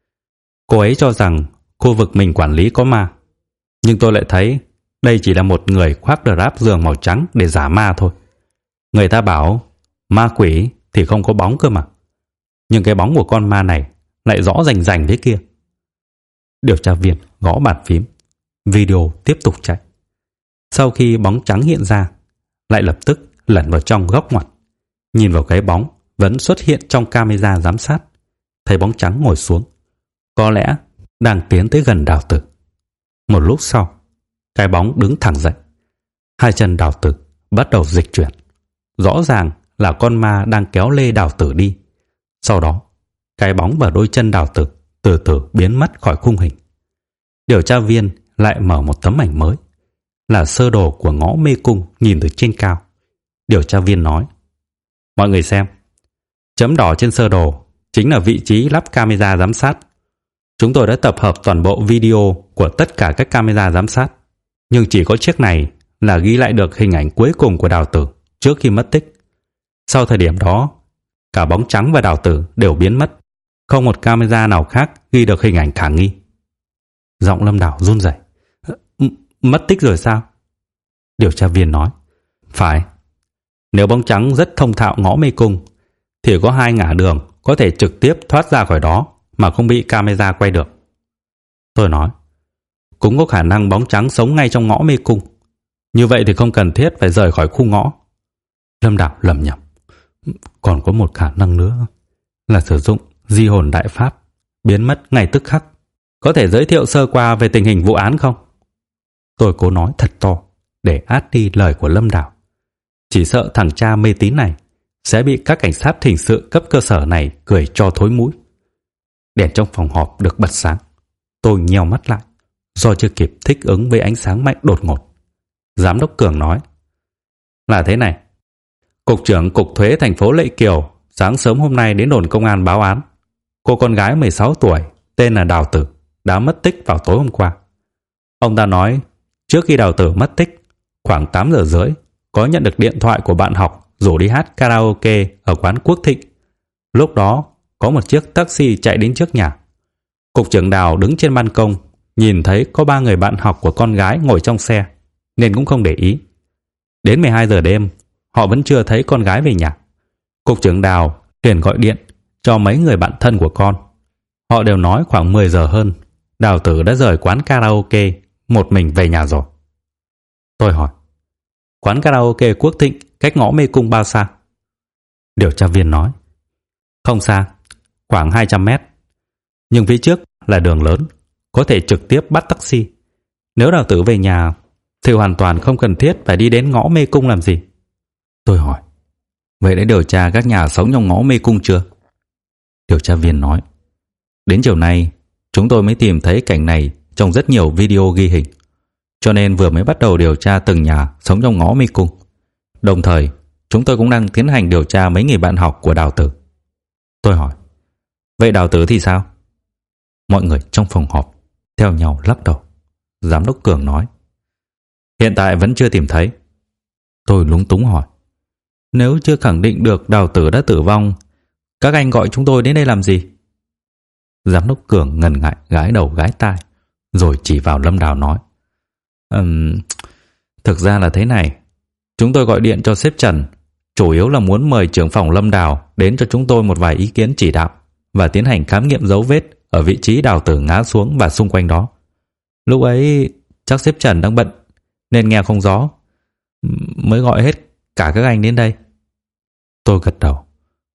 Cô ấy cho rằng khu vực mình quản lý có ma, nhưng tôi lại thấy đây chỉ là một người khoác drap giường màu trắng để giả ma thôi. Người ta bảo ma quỷ thì không có bóng cơ mà, nhưng cái bóng của con ma này lại rõ rành rành thế kia. Điều tra viên gõ bàn phím, video tiếp tục chạy. Sau khi bóng trắng hiện ra, lại lập tức lẩn vào trong góc ngoặt. Nhìn vào cái bóng vẫn xuất hiện trong camera giám sát, thấy bóng trắng ngồi xuống, có lẽ đang tiến tới gần Đào Tử. Một lúc sau, cái bóng đứng thẳng dậy. Hai chân Đào Tử bắt đầu dịch chuyển. Rõ ràng là con ma đang kéo lê Đào Tử đi. Sau đó, cái bóng và đôi chân Đào Tử từ từ biến mất khỏi khung hình. Điều tra viên lại mở một tấm ảnh mới, là sơ đồ của ngõ mê cung nhìn từ trên cao. Điều tra viên nói: mọi người xem, chấm đỏ trên sơ đồ chính là vị trí lắp camera giám sát. Chúng tôi đã tập hợp toàn bộ video của tất cả các camera giám sát, nhưng chỉ có chiếc này là ghi lại được hình ảnh cuối cùng của Đào Tử trước khi mất tích. Sau thời điểm đó, cả bóng trắng và Đào Tử đều biến mất, không một camera nào khác ghi được hình ảnh khả nghi. Giọng Lâm Đào run rẩy: mất tích rồi sao? Điều tra viên nói: phải. Nếu bóng trắng rất thông thạo ngõ mê cung thì có hai ngả đường có thể trực tiếp thoát ra khỏi đó mà không bị camera quay được. Tôi nói: cũng có khả năng bóng trắng sống ngay trong ngõ mê cung. Như vậy thì không cần thiết phải rời khỏi khu ngõ. Lâm Đào lẩm nhẩm: còn có một khả năng nữa là sử dụng di hồn đại pháp, biến mất ngay tức khắc. Có thể giới thiệu sơ qua về tình hình vụ án không? Tôi cố nói thật to để át đi lời của Lâm Đào. Chỉ sợ thằng cha mê tín này sẽ bị các cảnh sát hình sự cấp cơ sở này cười cho thối mũi. Đèn trong phòng họp được bật sáng. Tôi nheo mắt lại do chưa kịp thích ứng với ánh sáng mạnh đột ngột. Giám đốc Cường nói: là thế này, Cục trưởng Cục Thuế thành phố Lệ Kiều sáng sớm hôm nay đến đồn công an báo án cô con gái 16 tuổi tên là Đào Tử đã mất tích vào tối hôm qua. Ông ta nói trước khi Đào Tử mất tích, khoảng 8 giờ rưỡi có nhận được điện thoại của bạn học rủ đi hát karaoke ở quán Quốc Thịnh. Lúc đó có một chiếc taxi chạy đến trước nhà. Cục trưởng Đào đứng trên ban công, nhìn thấy có 3 người bạn học của con gái ngồi trong xe nên cũng không để ý. Đến 12 giờ đêm, họ vẫn chưa thấy con gái về nhà. Cục trưởng Đào liền gọi điện cho mấy người bạn thân của con. Họ đều nói khoảng 10 giờ hơn, Đào Tử đã rời quán karaoke một mình về nhà rồi. Tôi hỏi: quán karaoke Quốc Thịnh cách ngõ mê cung bao xa? Điều tra viên nói: không xa, khoảng 200 mét. Nhưng phía trước là đường lớn, có thể trực tiếp bắt taxi. Nếu Đào Tử về nhà thì hoàn toàn không cần thiết phải đi đến ngõ mê cung làm gì. Tôi hỏi: vậy đã điều tra các nhà sống trong ngõ mê cung chưa? Điều tra viên nói: đến chiều nay chúng tôi mới tìm thấy cảnh này trong rất nhiều video ghi hình, cho nên vừa mới bắt đầu điều tra từng nhà sống trong ngõ mê cung. Đồng thời chúng tôi cũng đang tiến hành điều tra mấy người bạn học của Đào Tử. Tôi hỏi, vậy Đào Tử thì sao? Mọi người trong phòng họp theo nhau lắc đầu. Giám đốc Cường nói, hiện tại vẫn chưa tìm thấy. Tôi lúng túng hỏi, nếu chưa khẳng định được Đào Tử đã tử vong, các anh gọi chúng tôi đến đây làm gì? Giám đốc Cường ngần ngại gãi đầu gãi tai, rồi chỉ vào Lâm Đào nói, thực ra là thế này, chúng tôi gọi điện cho sếp Trần, chủ yếu là muốn mời trưởng phòng Lâm Đào đến cho chúng tôi một vài ý kiến chỉ đạo và tiến hành khám nghiệm dấu vết ở vị trí Đào Tử ngã xuống và xung quanh đó. Lúc ấy chắc sếp Trần đang bận nên nghe không rõ, mới gọi hết cả các anh đến đây. Tôi gật đầu.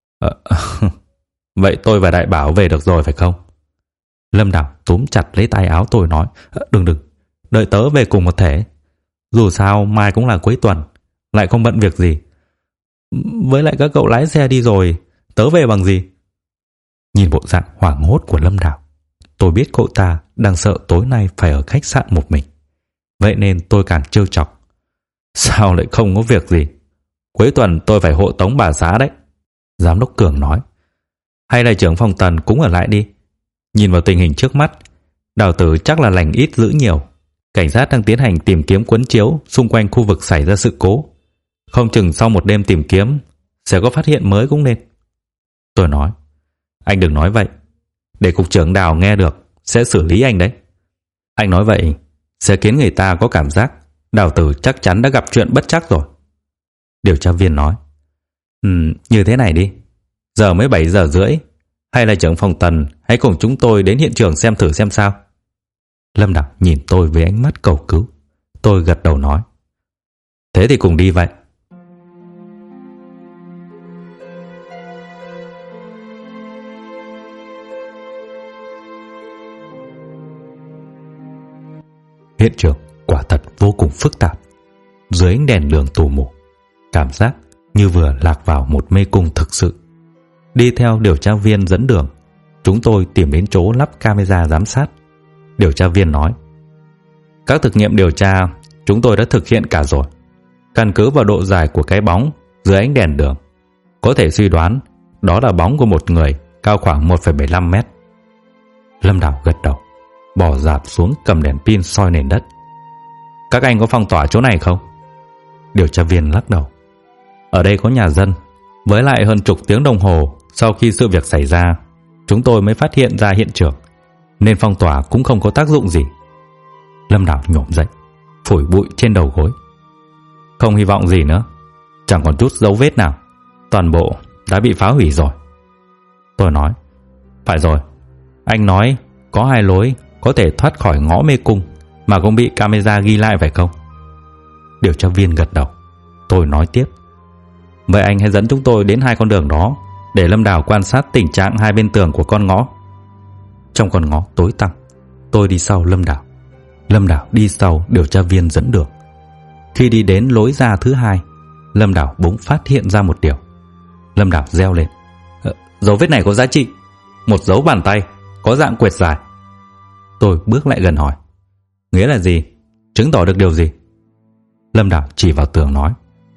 Vậy tôi và Đại Bảo về được rồi phải không? Lâm Đào túm chặt lấy tay áo tôi nói, đừng, đợi tớ về cùng một thể. Dù sao mai cũng là cuối tuần, lại không bận việc gì. Với lại các cậu lái xe đi rồi, tớ về bằng gì? Nhìn bộ dạng hoảng hốt của Lâm Đào, tôi biết cậu ta đang sợ tối nay phải ở khách sạn một mình. Vậy nên tôi càng trêu chọc. Sao lại không có việc gì? Cuối tuần tôi phải hộ tống bà xã đấy. Giám đốc Cường nói, hay là trưởng phòng Tần cũng ở lại đi. Nhìn vào tình hình trước mắt, Đào Tử chắc là lành ít dữ nhiều. Cảnh sát đang tiến hành tìm kiếm quấn chiếu xung quanh khu vực xảy ra sự cố. Không chừng sau một đêm tìm kiếm sẽ có phát hiện mới cũng nên. Tôi nói, anh đừng nói vậy, để cục trưởng Đào nghe được sẽ xử lý anh đấy. Anh nói vậy sẽ khiến người ta có cảm giác Đào Tử chắc chắn đã gặp chuyện bất trắc rồi. Điều tra viên nói, như thế này đi, giờ mới 7 giờ rưỡi, hay là trưởng phòng Tần hãy cùng chúng tôi đến hiện trường xem thử xem sao. Lâm Đào nhìn tôi với ánh mắt cầu cứu. Tôi gật đầu nói, thế thì cùng đi vậy. Hiện trường quả thật vô cùng phức tạp. Dưới ánh đèn đường tù mù, cảm giác như vừa lạc vào một mê cung thực sự. Đi theo điều tra viên dẫn đường, chúng tôi tìm đến chỗ lắp camera giám sát. Điều tra viên nói, các thực nghiệm điều tra chúng tôi đã thực hiện cả rồi. Căn cứ vào độ dài của cái bóng dưới ánh đèn đường, có thể suy đoán đó là bóng của một người cao khoảng 1,75 mét. Lâm Đào gật đầu, bò dạp xuống cầm đèn pin soi nền đất. Các anh có phong tỏa chỗ này không? Điều tra viên lắc đầu. Ở đây có nhà dân, với lại hơn chục tiếng đồng hồ sau khi sự việc xảy ra, chúng tôi mới phát hiện ra hiện trường, nên phong tỏa cũng không có tác dụng gì. Lâm Đào nhổm dậy, phủi bụi trên đầu gối. Không hy vọng gì nữa, chẳng còn chút dấu vết nào, toàn bộ đã bị phá hủy rồi. Tôi nói, phải rồi, anh nói có 2 lối có thể thoát khỏi ngõ mê cung mà cũng bị camera ghi lại phải không? Điều tra viên gật đầu. Tôi nói tiếp, vậy anh hãy dẫn chúng tôi đến 2 con đường đó để Lâm Đào quan sát tình trạng 2 bên tường của con ngõ. Trong con ngõ tối tăm, tôi đi sau Lâm Đào. Lâm Đào đi sau điều tra viên dẫn đường. Khi đi đến lối ra thứ 2, Lâm Đào bỗng phát hiện ra một điều. Lâm Đào reo lên, dấu vết này có giá trị, một dấu bàn tay có dạng quệt dài. Tôi bước lại gần hỏi, nghĩa là gì? Chứng tỏ được điều gì? Lâm Đào chỉ vào tường nói,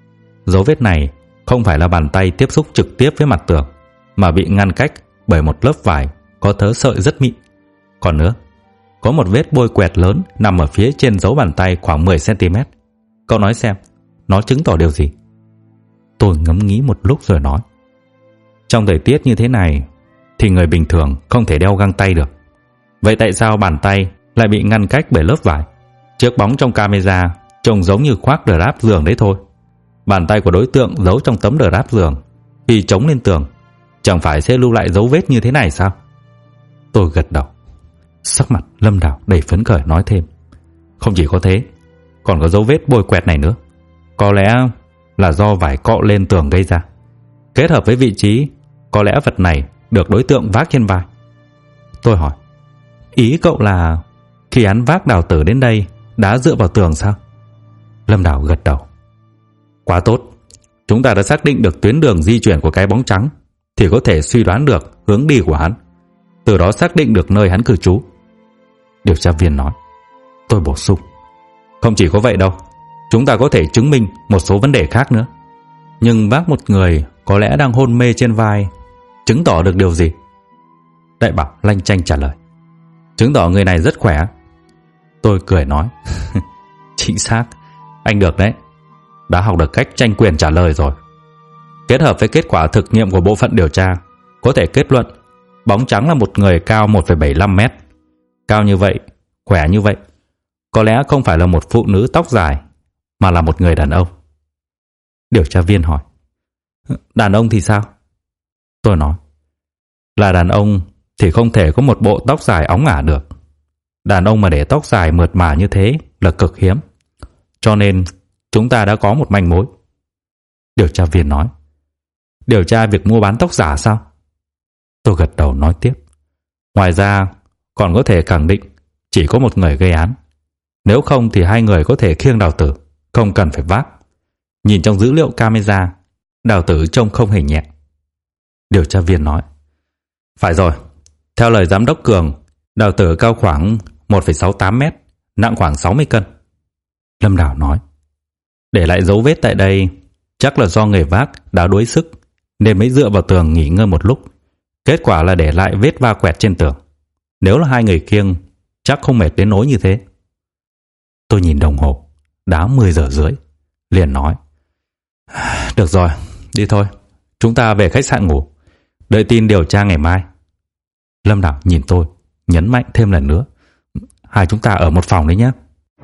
dấu vết này không phải là bàn tay tiếp xúc trực tiếp với mặt tường, mà bị ngăn cách bởi một lớp vải có thớ sợi rất mịn. Còn nữa, có một vết bôi quẹt lớn nằm ở phía trên dấu bàn tay khoảng 10 cm. Cậu nói xem, nó chứng tỏ điều gì? Tôi ngẫm nghĩ một lúc rồi nói, trong thời tiết như thế này thì người bình thường không thể đeo găng tay được. Vậy tại sao bàn tay lại bị ngăn cách bởi lớp vải? Chiếc bóng trong camera trông giống như khoác drap giường đấy thôi. Bàn tay của đối tượng giấu trong tấm drap giường, khi chống lên tường, chẳng phải sẽ lưu lại dấu vết như thế này sao? Tôi gật đầu. Sắc mặt Lâm Đào đầy phấn khởi nói thêm, không chỉ có thế, còn có dấu vết bôi quẹt này nữa. Có lẽ là do vải cọ lên tường gây ra. Kết hợp với vị trí, có lẽ vật này được đối tượng vác trên vai. Tôi hỏi, ý cậu là khi hắn vác Đào Tử đến đây đã dựa vào tường sao? Lâm Đào gật đầu. Quá tốt, chúng ta đã xác định được tuyến đường di chuyển của cái bóng trắng, thì có thể suy đoán được hướng đi của hắn, từ đó xác định được nơi hắn cư trú. Điều tra viên nói. Tôi bổ sung, không chỉ có vậy đâu, chúng ta có thể chứng minh một số vấn đề khác nữa. Nhưng vác một người có lẽ đang hôn mê trên vai, Chứng tỏ được điều gì? Đại bảo lanh chanh trả lời. Chứng tỏ người này rất khỏe. Tôi cười nói. Chính xác, anh được đấy. Đã học được cách tranh quyền trả lời rồi. Kết hợp với kết quả thực nghiệm của bộ phận điều tra, có thể kết luận bóng trắng là một người cao 1,75 mét. Cao như vậy, khỏe như vậy, có lẽ không phải là một phụ nữ tóc dài, mà là một người đàn ông. Điều tra viên hỏi. Đàn ông thì sao? Tôi nói. Là đàn ông thì không thể có một bộ tóc dài óng ả được. Đàn ông mà để tóc dài mượt mà như thế là cực hiếm. Cho nên chúng ta đã có một manh mối. Điều tra viên nói. Điều tra việc mua bán tóc giả sao? Tôi gật đầu nói tiếp. Ngoài ra còn có thể khẳng định chỉ có một người gây án. Nếu không thì hai người có thể khiêng Đào Tử, không cần phải vác. Nhìn trong dữ liệu camera, Đào Tử trông không hề nhẹ. Điều tra viên nói. Phải rồi, theo lời giám đốc Cường, Đào Tử cao khoảng 1,68 mét, nặng khoảng 60 cân. Lâm Đào nói. Để lại dấu vết tại đây, chắc là do người vác đã đuối sức nên mới dựa vào tường nghỉ ngơi một lúc. Kết quả là để lại vết va quẹt trên tường. Nếu là hai người khiêng, chắc không mệt đến nỗi như thế. Tôi nhìn đồng hồ, đã 10 giờ rưỡi, liền nói. Được rồi, đi thôi. Chúng ta về khách sạn ngủ, đợi tin điều tra ngày mai. Lâm Đào nhìn tôi, nhấn mạnh thêm lần nữa. Hai chúng ta ở một phòng đấy nhé.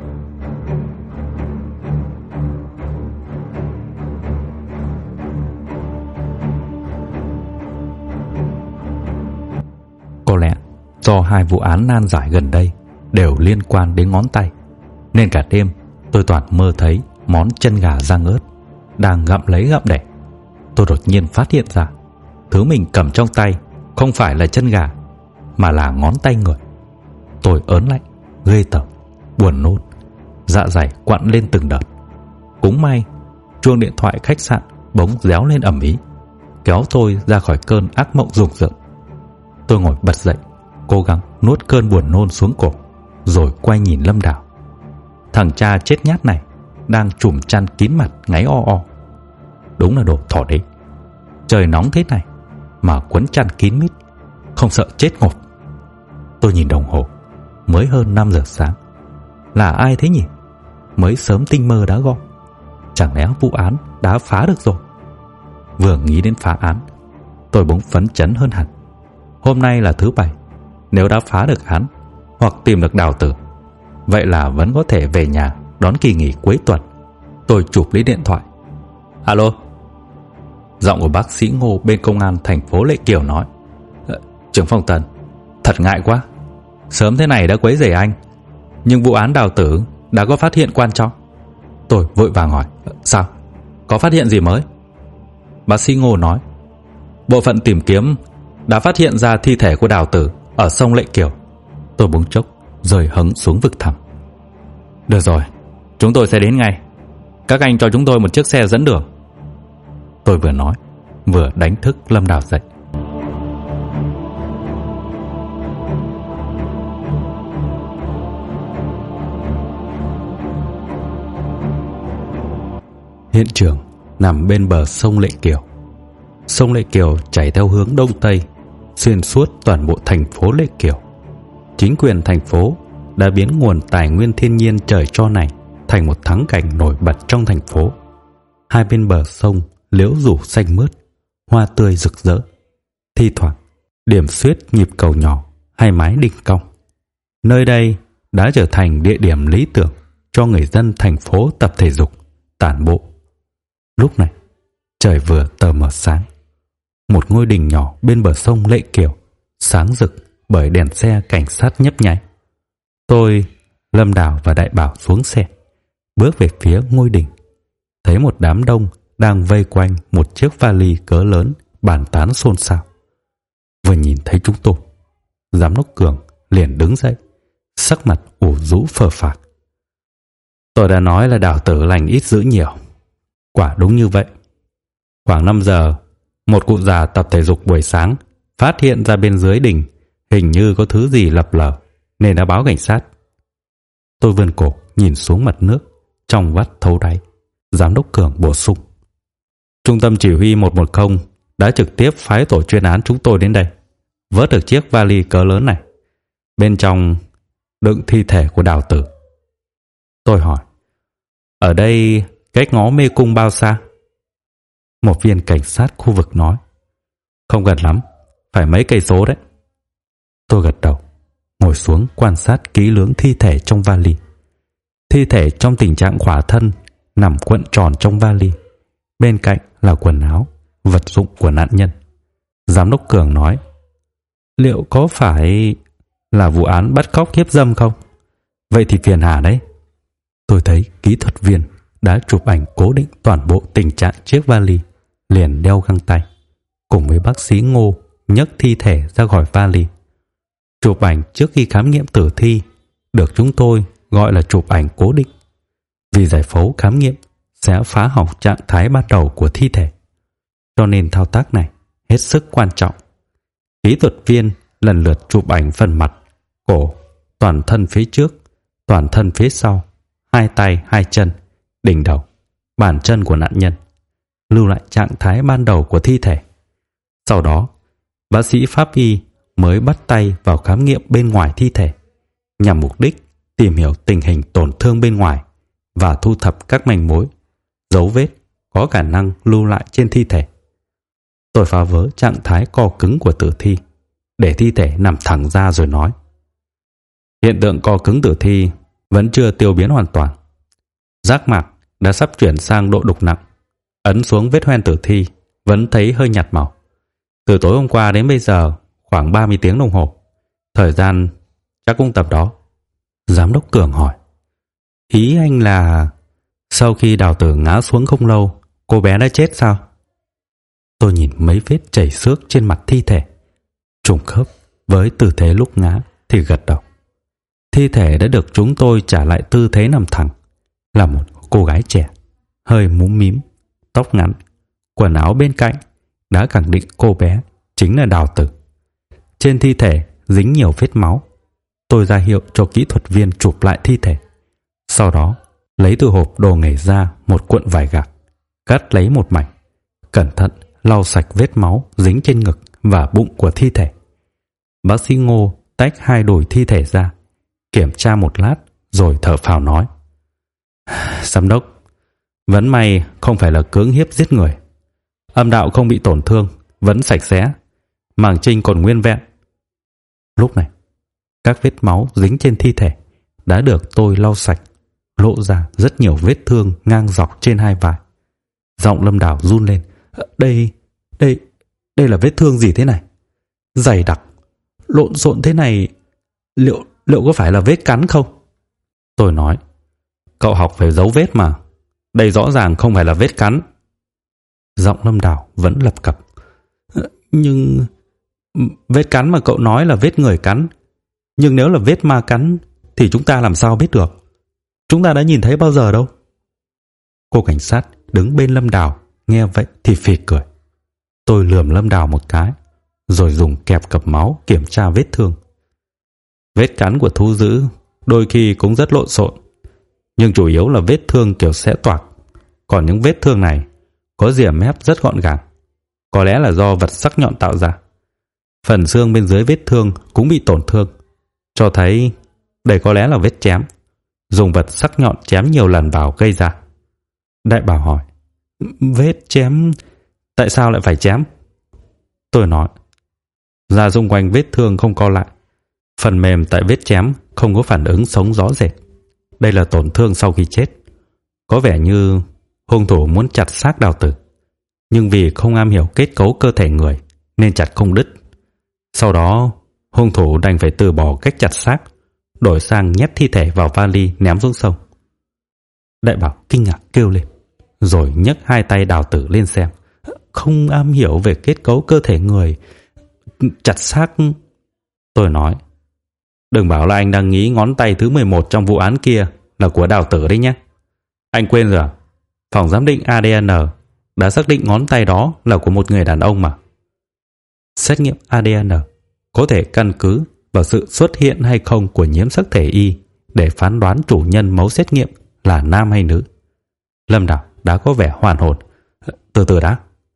Có lẽ do hai vụ án nan giải gần đây đều liên quan đến ngón tay, nên cả đêm tôi toàn mơ thấy món chân gà rang ớt đang gặm lấy gặm để. Tôi đột nhiên phát hiện ra thứ mình cầm trong tay không phải là chân gà, mà là ngón tay người. Tôi ớn lạnh, ghê tởm, buồn nôn, dạ dày quặn lên từng đợt. Cũng may chuông điện thoại khách sạn bỗng réo lên ầm ĩ, kéo tôi ra khỏi cơn ác mộng rùng rợn. Tôi ngồi bật dậy, cố gắng nuốt cơn buồn nôn xuống cổ, rồi quay nhìn Lâm Đào. Thằng cha chết nhát này đang trùm chăn kín mặt ngáy o o. Đúng là đồ thỏ đế. Trời nóng thế này mà quấn chăn kín mít, không sợ chết ngộp. Tôi nhìn đồng hồ, mới hơn 5 giờ sáng. Là ai thế nhỉ? Mới sớm tinh mơ đã gọi. Chẳng lẽ vụ án đã phá được rồi? Vừa nghĩ đến phá án, tôi bỗng phấn chấn hơn hẳn. Hôm nay là thứ Bảy, nếu đã phá được án hoặc tìm được Đào Tử, vậy là vẫn có thể về nhà đón kỳ nghỉ cuối tuần. Tôi chụp lấy điện thoại. Alo. Giọng của bác sĩ Ngô bên công an thành phố Lệ Kiều nói. Trưởng phòng Tần, thật ngại quá, sớm thế này đã quấy rầy anh, nhưng vụ án Đào Tử đã có phát hiện quan trọng. Tôi vội vàng hỏi. Sao? Có phát hiện gì mới? Bác sĩ Ngô nói. Bộ phận tìm kiếm đã phát hiện ra thi thể của Đào Tử ở sông Lệ Kiều. Tôi bỗng chốc rơi hững xuống vực thẳm. Được rồi, chúng tôi sẽ đến ngay. Các anh cho chúng tôi một chiếc xe dẫn đường. Tôi vừa nói, vừa đánh thức Lâm Đào dậy. Hiện trường nằm bên bờ sông Lệ Kiều. Sông Lệ Kiều chảy theo hướng đông tây, xuyên suốt toàn bộ thành phố Lệ Kiều. Chính quyền thành phố đã biến nguồn tài nguyên thiên nhiên trời cho này thành một thắng cảnh nổi bật trong thành phố. Hai bên bờ sông liễu rủ xanh mướt, hoa tươi rực rỡ. Thi thoảng điểm xuyết nhịp cầu nhỏ hay mái đình cong. Nơi đây đã trở thành địa điểm lý tưởng cho người dân thành phố tập thể dục, tản bộ. Lúc này trời vừa tờ mờ sáng. Một ngôi đình nhỏ bên bờ sông Lệ Kiều sáng rực bởi đèn xe cảnh sát nhấp nháy. Tôi, Lâm Đào và Đại Bảo xuống xe, bước về phía ngôi đình. Thấy một đám đông đang vây quanh một chiếc vali cỡ lớn bàn tán xôn xao. Vừa nhìn thấy chúng tôi, giám đốc Cường liền đứng dậy, sắc mặt ủ rũ phờ phạc. Tôi đã nói là Đào Tử lành ít dữ nhiều. Quả đúng như vậy. Khoảng 5 giờ, một cụ già tập thể dục buổi sáng phát hiện ra bên dưới đình hình như có thứ gì lập lờ, nên đã báo cảnh sát. Tôi vươn cổ nhìn xuống mặt nước, trong vắt thấu đáy. Giám đốc Cường bổ sung. Trung tâm chỉ huy 110 đã trực tiếp phái tổ chuyên án chúng tôi đến đây, vớt được chiếc vali cỡ lớn này. Bên trong đựng thi thể của Đào Tử. Tôi hỏi, ở đây cách ngõ mê cung bao xa? Một viên cảnh sát khu vực nói, không gần lắm, phải mấy cây số đấy. Tôi gật đầu, ngồi xuống quan sát kỹ lưỡng thi thể trong vali. Thi thể trong tình trạng khỏa thân nằm cuộn tròn trong vali. Bên cạnh là quần áo, vật dụng của nạn nhân. Giám đốc Cường nói, liệu có phải là vụ án bắt cóc hiếp dâm không? Vậy thì phiền hà đấy. Tôi thấy kỹ thuật viên đã chụp ảnh cố định toàn bộ tình trạng chiếc vali, liền đeo găng tay, cùng với bác sĩ Ngô nhấc thi thể ra khỏi vali. Chụp ảnh trước khi khám nghiệm tử thi được chúng tôi gọi là chụp ảnh cố định, vì giải phẫu khám nghiệm sẽ phá hỏng trạng thái ban đầu của thi thể, cho nên thao tác này hết sức quan trọng. Kỹ thuật viên lần lượt chụp ảnh phần mặt, cổ, toàn thân phía trước, toàn thân phía sau, hai tay, hai chân, đỉnh đầu, bàn chân của nạn nhân, lưu lại trạng thái ban đầu của thi thể. Sau đó, bác sĩ pháp y mới bắt tay vào khám nghiệm bên ngoài thi thể, nhằm mục đích tìm hiểu tình hình tổn thương bên ngoài và thu thập các manh mối, dấu vết có khả năng lưu lại trên thi thể. Tôi phá vỡ trạng thái co cứng của tử thi, để thi thể nằm thẳng ra rồi nói, hiện tượng co cứng tử thi vẫn chưa tiêu biến hoàn toàn. Giác mạc đã sắp chuyển sang độ đục nặng. Ấn xuống vết hoen tử thi vẫn thấy hơi nhạt màu. Từ tối hôm qua đến bây giờ khoảng 30 tiếng đồng hồ. Thời gian chắc cũng tầm đó. Giám đốc Cường hỏi, ý anh là sau khi Đào Tử ngã xuống không lâu, cô bé đã chết sao? Tôi nhìn mấy vết chảy xước trên mặt thi thể, trùng khớp với tư thế lúc ngã thì gật đầu. Thi thể đã được chúng tôi trả lại tư thế nằm thẳng, là một cô gái trẻ, hơi múm mím, tóc ngắn, quần áo bên cạnh đã khẳng định cô bé chính là Đào Tử. Trên thi thể dính nhiều vết máu. Tôi ra hiệu cho kỹ thuật viên chụp lại thi thể. Sau đó lấy từ hộp đồ nghề ra một cuộn vải gạc, cắt lấy một mảnh, cẩn thận lau sạch vết máu dính trên ngực và bụng của thi thể. Bác sĩ Ngô tách hai đùi thi thể ra, kiểm tra một lát rồi thở phào nói, giám đốc, vẫn may không phải là cưỡng hiếp giết người. Âm đạo không bị tổn thương, vẫn sạch sẽ, màng trinh còn nguyên vẹn. Lúc này, các vết máu dính trên thi thể đã được tôi lau sạch, lộ ra rất nhiều vết thương ngang dọc trên hai vai. Giọng Lâm Đào run lên, đây là vết thương gì thế này? Dày đặc, lộn xộn thế này, liệu có phải là vết cắn không? Tôi nói, cậu học về dấu vết mà, đây rõ ràng không phải là vết cắn. Giọng Lâm Đào vẫn lập cập, nhưng vết cắn mà cậu nói là vết người cắn, nhưng nếu là vết ma cắn thì chúng ta làm sao biết được? Chúng ta đã nhìn thấy bao giờ đâu. Cô cảnh sát đứng bên Lâm Đào nghe vậy thì phì cười. Tôi lườm Lâm Đào một cái, rồi dùng kẹp cặp máu kiểm tra vết thương. Vết cắn của thú dữ đôi khi cũng rất lộn xộn, nhưng chủ yếu là vết thương kiểu xẽ toạc. Còn những vết thương này có rìa mép rất gọn gàng, có lẽ là do vật sắc nhọn tạo ra. Phần xương bên dưới vết thương cũng bị tổn thương, cho thấy đây có lẽ là vết chém, dùng vật sắc nhọn chém nhiều lần vào gây ra. Đại bảo hỏi, vết chém tại sao lại phải chém? Tôi nói, da xung quanh vết thương không co lại, phần mềm tại vết chém không có phản ứng sống rõ rệt. Đây là tổn thương sau khi chết. Có vẻ như hung thủ muốn chặt xác Đào Tử, nhưng vì không am hiểu kết cấu cơ thể người nên chặt không đứt. Sau đó hung thủ đành phải từ bỏ cách chặt xác, đổi sang nhét thi thể vào vali ném xuống sông. Đại bảo kinh ngạc kêu lên, rồi nhấc hai tay Đào Tử lên xem. Không am hiểu về kết cấu cơ thể người, chặt xác. Tôi nói, đừng bảo là anh đang nghĩ ngón tay thứ 11 trong vụ án kia là của Đào Tử đấy nhé. Anh quên rồi à? Phòng giám định ADN đã xác định ngón tay đó là của một người đàn ông mà. Xét nghiệm ADN có thể căn cứ vào sự xuất hiện hay không của nhiễm sắc thể Y để phán đoán chủ nhân mẫu xét nghiệm là nam hay nữ. Lâm Đào đã có vẻ hoàn hồn. Từ từ đã.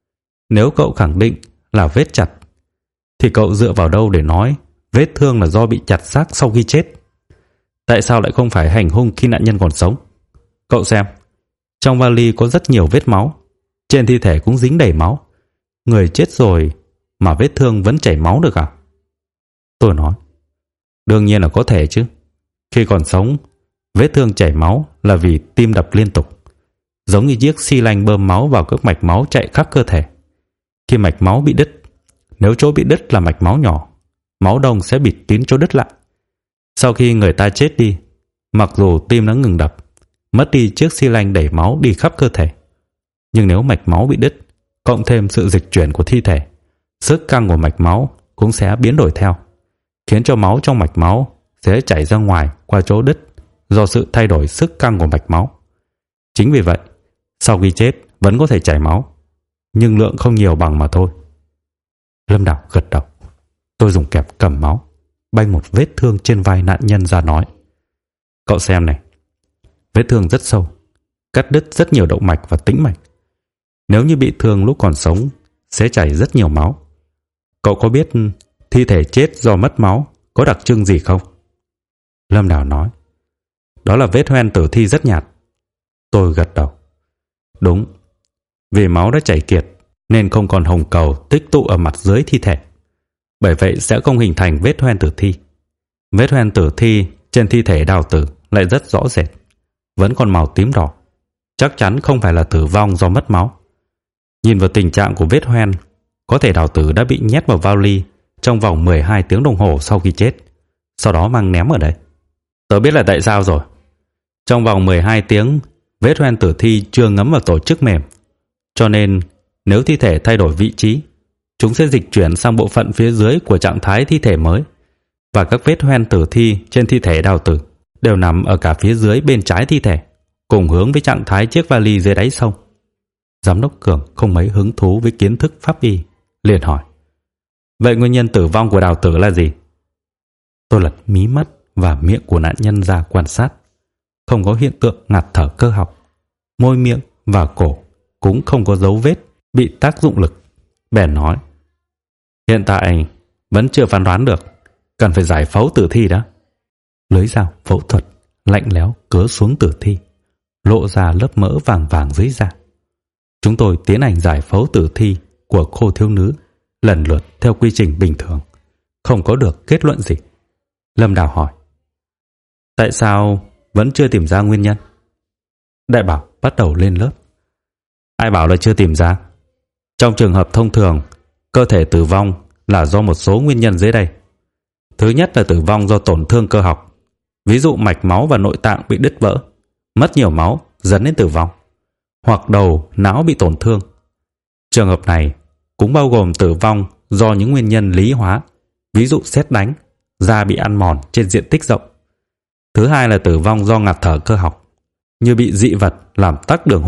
Nếu cậu khẳng định là vết chặt, thì cậu dựa vào đâu để nói vết thương là do bị chặt xác sau khi chết? Tại sao lại không phải hành hung khi nạn nhân còn sống? Cậu xem, trong vali có rất nhiều vết máu, trên thi thể cũng dính đầy máu. Người chết rồi mà vết thương vẫn chảy máu được à? Tôi nói, đương nhiên là có thể chứ. Khi còn sống, vết thương chảy máu là vì tim đập liên tục, giống như chiếc xi lanh bơm máu vào các mạch máu chạy khắp cơ thể. Khi mạch máu bị đứt, nếu chỗ bị đứt là mạch máu nhỏ, máu đông sẽ bịt kín chỗ đứt lại. Sau khi người ta chết đi, mặc dù tim đã ngừng đập, mất đi chiếc xi lanh đẩy máu đi khắp cơ thể, nhưng nếu mạch máu bị đứt, cộng thêm sự dịch chuyển của thi thể, sức căng của mạch máu cũng sẽ biến đổi theo, khiến cho máu trong mạch máu sẽ chảy ra ngoài qua chỗ đứt do sự thay đổi sức căng của mạch máu. Chính vì vậy, sau khi chết vẫn có thể chảy máu, nhưng lượng không nhiều bằng mà thôi. Lâm Đào gật đầu. Tôi dùng kẹp cầm máu, banh một vết thương trên vai nạn nhân ra nói, cậu xem này, vết thương rất sâu, cắt đứt rất nhiều động mạch và tĩnh mạch. Nếu như bị thương lúc còn sống, sẽ chảy rất nhiều máu. Cậu có biết thi thể chết do mất máu có đặc trưng gì không? Lâm Đào nói, đó là vết hoen tử thi rất nhạt. Tôi gật đầu. Đúng, vì máu đã chảy kiệt nên không còn hồng cầu tích tụ ở mặt dưới thi thể. Bởi vậy sẽ không hình thành vết hoen tử thi. Vết hoen tử thi trên thi thể Đào Tử lại rất rõ rệt, vẫn còn màu tím đỏ. Chắc chắn không phải là tử vong do mất máu. Nhìn vào tình trạng của vết hoen, có thể Đào Tử đã bị nhét vào vali trong vòng 12 tiếng đồng hồ sau khi chết, sau đó mang ném ở đây. Tớ biết là tại sao rồi. Trong vòng 12 tiếng, vết hoen tử thi chưa ngấm vào tổ chức mềm, cho nên nếu thi thể thay đổi vị trí, chúng sẽ dịch chuyển sang bộ phận phía dưới của trạng thái thi thể mới, và các vết hoen tử thi trên thi thể Đào Tử đều nằm ở cả phía dưới bên trái thi thể, cùng hướng với trạng thái chiếc vali dưới đáy sông. Giám đốc Cường không mấy hứng thú với kiến thức pháp y, liền hỏi, vậy nguyên nhân tử vong của Đào Tử là gì? Tôi lật mí mắt và miệng của nạn nhân ra quan sát, không có hiện tượng ngạt thở cơ học, môi miệng và cổ cũng không có dấu vết bị tác dụng lực. Bèn nói, hiện tại vẫn chưa phán đoán được, cần phải giải phẫu tử thi đã. Lưới dao phẫu thuật lạnh lẽo cứa xuống tử thi, lộ ra lớp mỡ vàng vàng dưới da. Chúng tôi tiến hành giải phẫu tử thi của cô thiếu nữ lần lượt theo quy trình bình thường, không có được kết luận gì. Lâm Đào hỏi, tại sao vẫn chưa tìm ra nguyên nhân? Đại Bảo bắt đầu lên lớp. Ai bảo là chưa tìm ra? Trong trường hợp thông thường, cơ thể tử vong là do một số nguyên nhân dưới đây. Thứ nhất là tử vong do tổn thương cơ học, ví dụ mạch máu và nội tạng bị đứt vỡ, mất nhiều máu dẫn đến tử vong, hoặc đầu, não bị tổn thương. Trường hợp này cũng bao gồm tử vong do những nguyên nhân lý hóa, ví dụ sét đánh, da bị ăn mòn trên diện tích rộng. Thứ hai là tử vong do ngạt thở cơ học, như bị dị vật làm tắc đường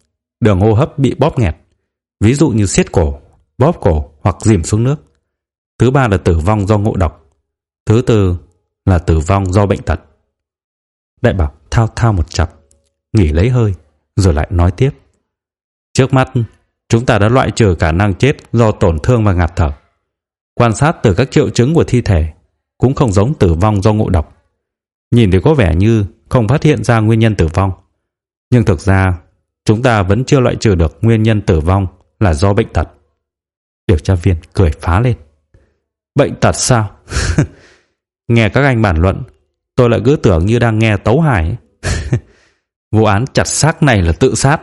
hô hấp bị bóp nghẹt, ví dụ như siết cổ, bóp cổ hoặc dìm xuống nước. Thứ ba là tử vong do ngộ độc. Thứ tư là tử vong do bệnh tật. Đại Bảo thao thao một chặp, nghỉ lấy hơi, rồi lại nói tiếp. Trước mắt, chúng ta đã loại trừ khả năng chết do tổn thương và ngạt thở. Quan sát từ các triệu chứng của thi thể cũng không giống tử vong do ngộ độc. Nhìn thì có vẻ như không phát hiện ra nguyên nhân tử vong, nhưng thực ra chúng ta vẫn chưa loại trừ được nguyên nhân tử vong là do bệnh tật. Điều tra viên cười phá lên. Bệnh tật sao? Nghe các anh bàn luận, tôi lại cứ tưởng như đang nghe tấu hài. Vụ án chặt xác này là tự sát.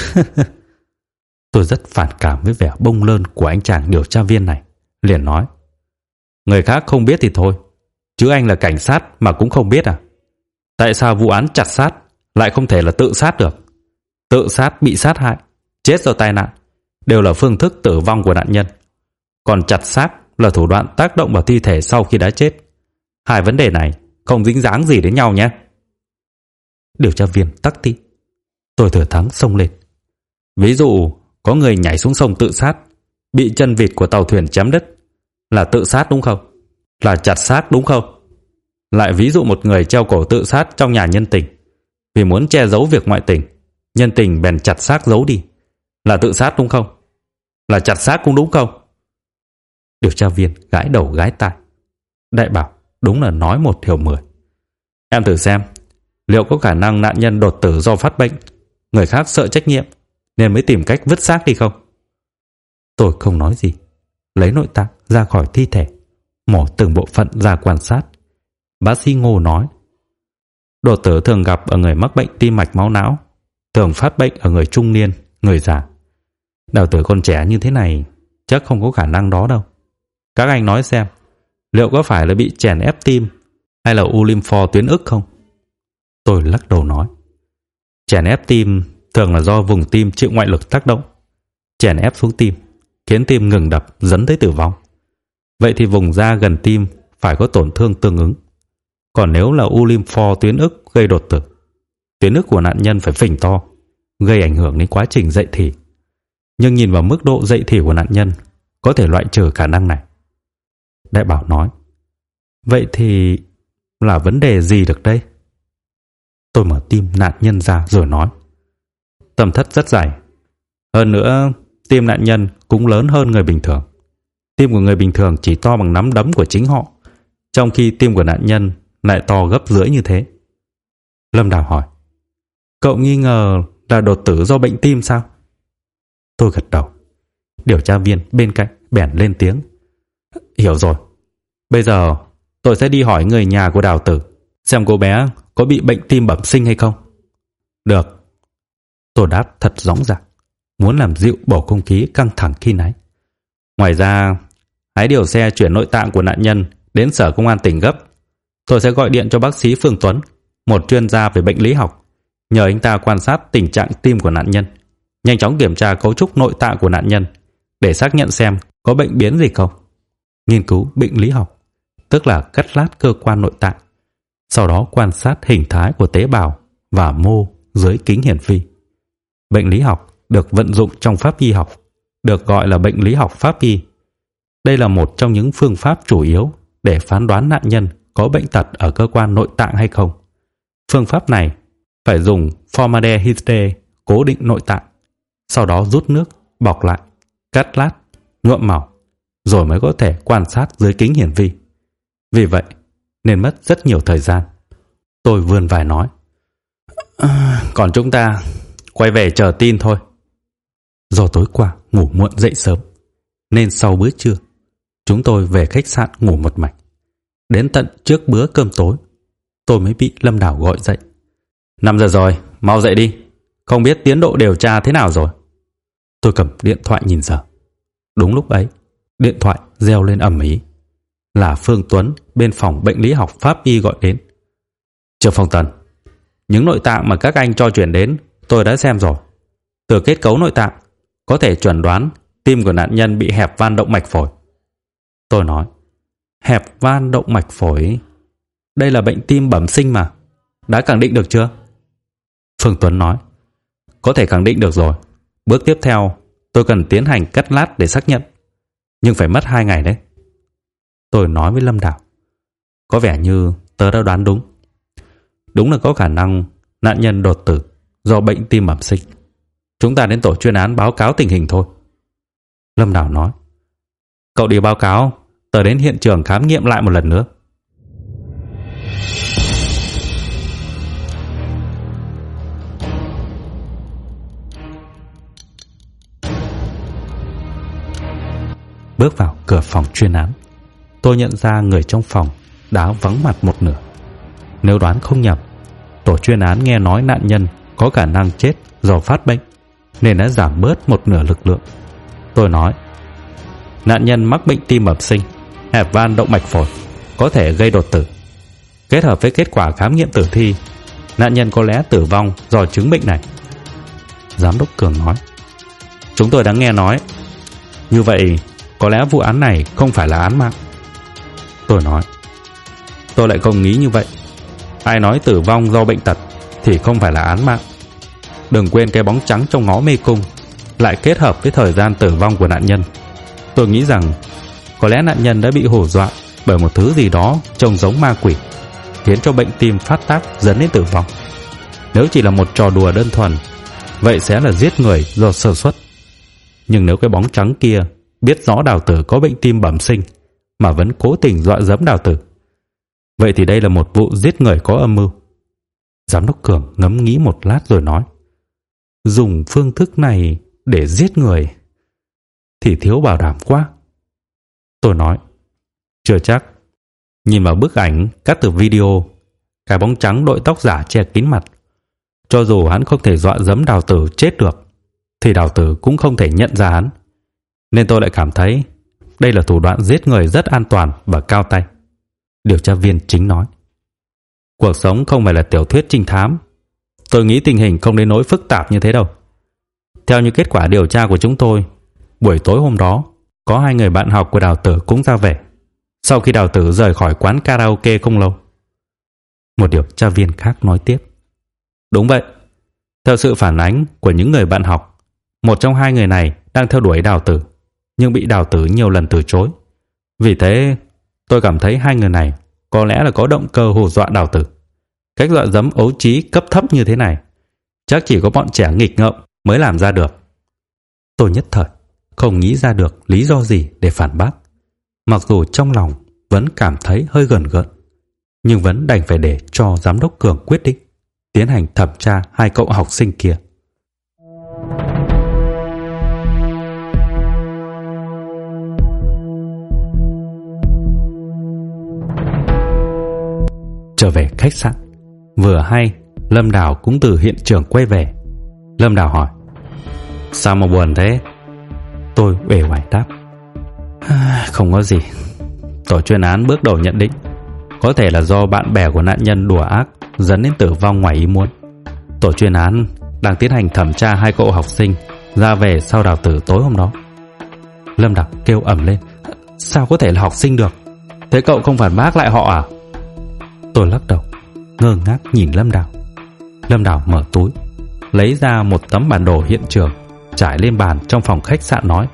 Tôi rất phản cảm với vẻ bông lơn của anh chàng điều tra viên này, liền nói, người khác không biết thì thôi, chứ anh là cảnh sát mà cũng không biết à? Tại sao vụ án chặt xác lại không thể là tự sát được? Tự sát, bị sát hại, chết do tai nạn đều là phương thức tử vong của nạn nhân, còn chặt xác là thủ đoạn tác động vào thi thể sau khi đã chết. Hai vấn đề này không dính dáng gì đến nhau nhé. Điều tra viên tắc tị. Tôi thừa thắng xông lên. Ví dụ có người nhảy xuống sông tự sát, bị chân vịt của tàu thuyền chém đứt, là tự sát đúng không? Là chặt xác đúng không? Lại ví dụ một người treo cổ tự sát trong nhà nhân tình, vì muốn che giấu việc ngoại tình, nhân tình bèn chặt xác giấu đi, là tự sát đúng không? Là chặt xác cũng đúng không? Điều tra viên gãi đầu gãi tai. Đại bảo đúng là nói một thiểu 10. Em thử xem, liệu có khả năng nạn nhân đột tử do phát bệnh, người khác sợ trách nhiệm nên mới tìm cách vứt xác đi không? Tôi không nói gì, lấy nội tạng ra khỏi thi thể, mổ từng bộ phận ra quan sát. Bác sĩ Ngô nói, đột tử thường gặp ở người mắc bệnh tim mạch máu não, thường phát bệnh ở người trung niên, người già. Đào tử con trẻ như thế này chắc không có khả năng đó đâu. Các anh nói xem, liệu có phải là bị chèn ép tim hay là u lympho tuyến ức không? Tôi lắc đầu nói, chèn ép tim thường là do vùng tim chịu ngoại lực tác động, chèn ép xuống tim, khiến tim ngừng đập dẫn tới tử vong. Vậy thì vùng da gần tim phải có tổn thương tương ứng. Còn nếu là u lympho tuyến ức gây đột tử, tuyến ức của nạn nhân phải phình to, gây ảnh hưởng đến quá trình dậy thì. Nhưng nhìn vào mức độ dậy thì của nạn nhân, có thể loại trừ khả năng này. Đại bảo nói, vậy thì là vấn đề gì được đây? Tôi mở tim nạn nhân ra rồi nói, tâm thất rất dày. Hơn nữa, tim nạn nhân cũng lớn hơn người bình thường. Tim của người bình thường chỉ to bằng nắm đấm của chính họ, trong khi tim của nạn nhân lại to gấp rưỡi như thế. Lâm Đào hỏi, cậu nghi ngờ là đột tử do bệnh tim sao? Tôi gật đầu. Điều tra viên bên cạnh bèn lên tiếng, hiểu rồi. Bây giờ tôi sẽ đi hỏi người nhà của Đào tử, xem cô bé có bị bệnh tim bẩm sinh hay không. Được. Tôi đáp thật dõng dạc, muốn làm dịu bầu không khí căng thẳng khi nãy. Ngoài ra, hãy điều xe chuyển nội tạng của nạn nhân đến Sở Công an tỉnh gấp. Tôi sẽ gọi điện cho bác sĩ Phương Tuấn, một chuyên gia về bệnh lý học, nhờ anh ta quan sát tình trạng tim của nạn nhân, nhanh chóng kiểm tra cấu trúc nội tạng của nạn nhân để xác nhận xem có bệnh biến gì không. Nghiên cứu bệnh lý học, tức là cắt lát cơ quan nội tạng, sau đó quan sát hình thái của tế bào và mô dưới kính hiển vi. Bệnh lý học được vận dụng trong pháp y học, được gọi là bệnh lý học pháp y. Đây là một trong những phương pháp chủ yếu để phán đoán nạn nhân có bệnh tật ở cơ quan nội tạng hay không. Phương pháp này phải dùng formaldehyde cố định nội tạng, sau đó rút nước, bọc lại, cắt lát, nhuộm màu, rồi mới có thể quan sát dưới kính hiển vi. Vì vậy, nên mất rất nhiều thời gian. Tôi vươn vai nói, còn chúng ta quay về chờ tin thôi. Do tối qua ngủ muộn dậy sớm, nên sau bữa trưa, chúng tôi về khách sạn ngủ một mạch. Đến tận trước bữa cơm tối, tôi mới bị Lâm Đào gọi dậy. 5 giờ rồi, mau dậy đi. Không biết tiến độ điều tra thế nào rồi. Tôi cầm điện thoại nhìn giờ. Đúng lúc ấy, điện thoại reo lên ầm ĩ. Là Phương Tuấn bên phòng bệnh lý học pháp y gọi đến. Trương Phong Tần, những nội tạng mà các anh cho chuyển đến tôi đã xem rồi. Từ kết cấu nội tạng, có thể chuẩn đoán tim của nạn nhân bị hẹp van động mạch phổi. Tôi nói, hẹp van động mạch phổi? Đây là bệnh tim bẩm sinh mà. Đã khẳng định được chưa? Phương Tuấn nói, có thể khẳng định được rồi. Bước tiếp theo, tôi cần tiến hành cắt lát để xác nhận. Nhưng phải mất 2 ngày đấy. Tôi nói với Lâm Đào, có vẻ như tớ đã đoán đúng. Đúng là có khả năng nạn nhân đột tử do bệnh tim bẩm sinh. Chúng ta đến tổ chuyên án báo cáo tình hình thôi. Lâm Đào nói, cậu đi báo cáo, tớ đến hiện trường khám nghiệm lại một lần nữa. Bước vào cửa phòng chuyên án, tôi nhận ra người trong phòng đã vắng mặt một nửa. Nếu đoán không nhầm, tổ chuyên án nghe nói nạn nhân có khả năng chết do phát bệnh nên đã giảm bớt một nửa lực lượng. Tôi nói, nạn nhân mắc bệnh tim bẩm sinh, hẹp van động mạch phổi, có thể gây đột tử. Kết hợp với kết quả khám nghiệm tử thi, nạn nhân có lẽ tử vong do chứng bệnh này. Giám đốc Cường nói, chúng tôi đã nghe nói. Như vậy, có lẽ vụ án này không phải là án mạng. Tôi nói, tôi lại không nghĩ như vậy. Ai nói tử vong do bệnh tật thì không phải là án mạng. Đừng quên cái bóng trắng trong ngõ mê cung lại kết hợp với thời gian tử vong của nạn nhân. Tôi nghĩ rằng có lẽ nạn nhân đã bị hù dọa bởi một thứ gì đó trông giống ma quỷ, khiến cho bệnh tim phát tác dẫn đến tử vong. Nếu chỉ là một trò đùa đơn thuần, vậy sẽ là giết người do sơ suất. Nhưng nếu cái bóng trắng kia biết rõ Đào Tử có bệnh tim bẩm sinh mà vẫn cố tình dọa dẫm Đào Tử, vậy thì đây là một vụ giết người có âm mưu. Giám đốc Cường ngẫm nghĩ một lát rồi nói: dùng phương thức này để giết người thì thiếu bảo đảm quá. Tôi nói: chưa chắc. Nhìn vào bức ảnh cắt từ video, cái bóng trắng đội tóc giả che kín mặt, cho dù hắn không thể dọa dẫm Đào Tử chết được thì Đào Tử cũng không thể nhận ra hắn. Nên tôi lại cảm thấy đây là thủ đoạn giết người rất an toàn và cao tay. Điều tra viên Chính nói: cuộc sống không phải là tiểu thuyết trinh thám. Tôi nghĩ tình hình không đến nỗi phức tạp như thế đâu. Theo như kết quả điều tra của chúng tôi, buổi tối hôm đó có 2 người bạn học của Đào Tử cũng ra về sau khi Đào Tử rời khỏi quán karaoke không lâu. Một điều tra viên khác nói tiếp: đúng vậy. Theo sự phản ánh của những người bạn học, một trong 2 người này đang theo đuổi Đào Tử, nhưng bị Đào Tử nhiều lần từ chối. Vì thế, tôi cảm thấy 2 người này có lẽ là có động cơ hù dọa Đào Tử. Cách dọa dẫm ấu trí cấp thấp như thế này, chắc chỉ có bọn trẻ nghịch ngợm mới làm ra được. Tôi nhất thời không nghĩ ra được lý do gì để phản bác, mặc dù trong lòng vẫn cảm thấy hơi gờn gợn, nhưng vẫn đành phải để cho giám đốc Cường quyết định tiến hành thẩm tra 2 cậu học sinh kia. Trở về khách sạn, vừa hay Lâm Đào cũng từ hiện trường quay về. Lâm Đào hỏi: sao mà buồn thế? Tôi uể oải đáp: không có gì. Tổ chuyên án bước đầu nhận định có thể là do bạn bè của nạn nhân đùa ác dẫn đến tử vong ngoài ý muốn. Tổ chuyên án đang tiến hành thẩm tra 2 cậu học sinh ra về sau Đào Tử tối hôm đó. Lâm Đào kêu ầm lên: sao có thể là học sinh được? Thế cậu không phản bác lại họ à? Tôi lắc đầu, ngơ ngác nhìn Lâm Đào. Lâm Đào mở túi, lấy ra một tấm bản đồ hiện trường trải lên bàn trong phòng khách sạn, nói: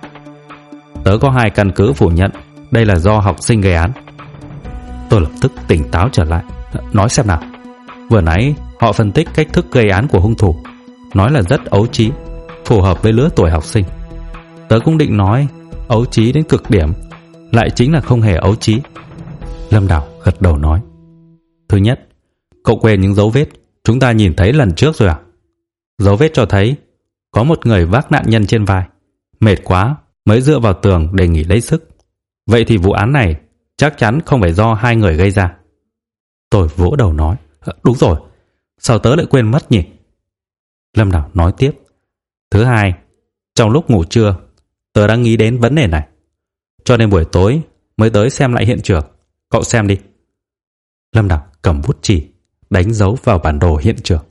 tớ có 2 căn cứ phủ nhận đây là do học sinh gây án. Tôi lập tức tỉnh táo trở lại. Nói xem nào. Vừa nãy họ phân tích cách thức gây án của hung thủ, nói là rất ấu trí, phù hợp với lứa tuổi học sinh. Tớ cũng định nói ấu trí đến cực điểm, lại chính là không hề ấu trí. Lâm Đào gật đầu nói: thứ nhất, cậu quên những dấu vết chúng ta nhìn thấy lần trước rồi à? Dấu vết cho thấy có một người vác nạn nhân trên vai, mệt quá mới dựa vào tường để nghỉ lấy sức. Vậy thì vụ án này chắc chắn không phải do 2 người gây ra. Tôi vỗ đầu nói: đúng rồi, sao tớ lại quên mất nhỉ? Lâm Đào nói tiếp: thứ hai, trong lúc ngủ trưa tớ đang nghĩ đến vấn đề này, cho nên buổi tối mới tới xem lại hiện trường. Cậu xem đi. Lâm Đào cầm bút chì đánh dấu vào bản đồ hiện trường.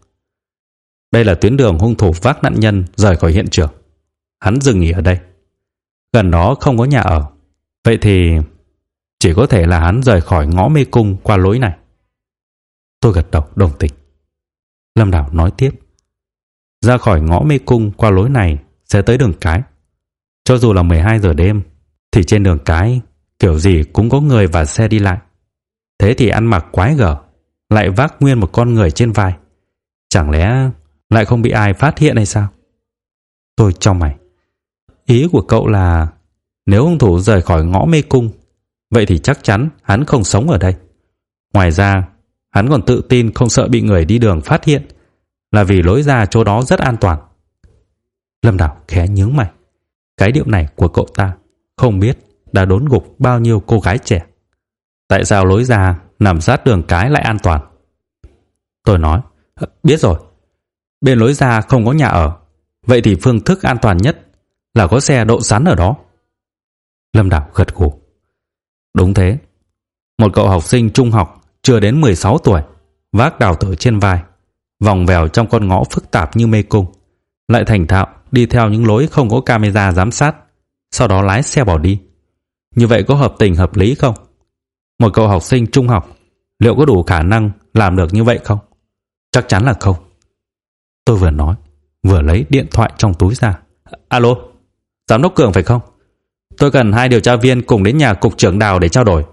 Đây là tuyến đường hung thủ vác nạn nhân rời khỏi hiện trường. Hắn dừng nghỉ ở đây. Gần đó không có nhà ở, vậy thì chỉ có thể là hắn rời khỏi ngõ mê cung qua lối này. Tôi gật đầu đồng tình. Lâm Đào nói tiếp: ra khỏi ngõ mê cung qua lối này sẽ tới đường cái. Cho dù là 12 giờ đêm thì trên đường cái kiểu gì cũng có người và xe đi lại. Thế thì ăn mặc quái gở, lại vác nguyên một con người trên vai, chẳng lẽ lại không bị ai phát hiện hay sao? Tôi chau mày. Ý của cậu là nếu hung thủ rời khỏi ngõ mê cung, vậy thì chắc chắn hắn không sống ở đây. Ngoài ra, hắn còn tự tin không sợ bị người đi đường phát hiện, là vì lối ra chỗ đó rất an toàn. Lâm Đào khẽ nhướng mày. Cái điệu này của cậu ta không biết đã đốn gục bao nhiêu cô gái trẻ. Tại sao lối ra nằm sát đường cái lại an toàn? Tôi nói: biết rồi. Bên lối ra không có nhà ở, vậy thì phương thức an toàn nhất là có xe đậu sẵn ở đó. Lâm Đào gật gù. Đúng thế. Một cậu học sinh trung học chưa đến 16 tuổi vác Đào Tử trên vai, vòng vèo trong con ngõ phức tạp như mê cung, lại thành thạo đi theo những lối không có camera giám sát, sau đó lái xe bỏ đi. Như vậy có hợp tình hợp lý không? Một cậu học sinh trung học liệu có đủ khả năng làm được như vậy không? Chắc chắn là không. Tôi vừa nói vừa lấy điện thoại trong túi ra. Alo, giám đốc Cường phải không? Tôi cần 2 điều tra viên cùng đến nhà cục trưởng Đào để trao đổi.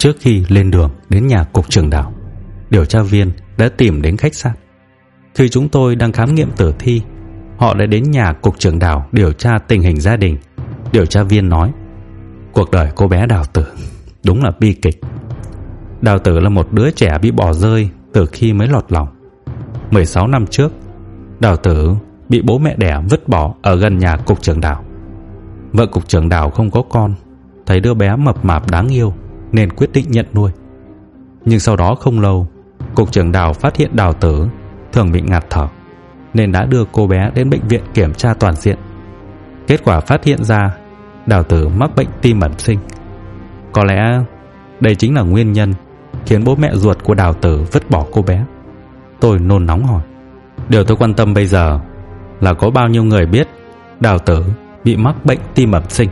Trước khi lên đường đến nhà cục trưởng Đào, điều tra viên đã tìm đến khách sạn. Khi chúng tôi đang khám nghiệm tử thi, họ đã đến nhà cục trưởng Đào điều tra tình hình gia đình. Điều tra viên nói: cuộc đời cô bé Đào Tử đúng là bi kịch. Đào Tử là một đứa trẻ bị bỏ rơi từ khi mới lọt lòng. 16 năm trước, Đào Tử bị bố mẹ đẻ vứt bỏ ở gần nhà cục trưởng Đào. Vợ cục trưởng Đào không có con, thấy đứa bé mập mạp đáng yêu nên quyết định nhận nuôi. Nhưng sau đó không lâu, cục trưởng Đào phát hiện Đào Tử thường bị ngạt thở, nên đã đưa cô bé đến bệnh viện kiểm tra toàn diện. Kết quả phát hiện ra Đào Tử mắc bệnh tim bẩm sinh. Có lẽ đây chính là nguyên nhân khiến bố mẹ ruột của Đào Tử vứt bỏ cô bé. Tôi nôn nóng hỏi: điều tôi quan tâm bây giờ là có bao nhiêu người biết Đào Tử bị mắc bệnh tim bẩm sinh?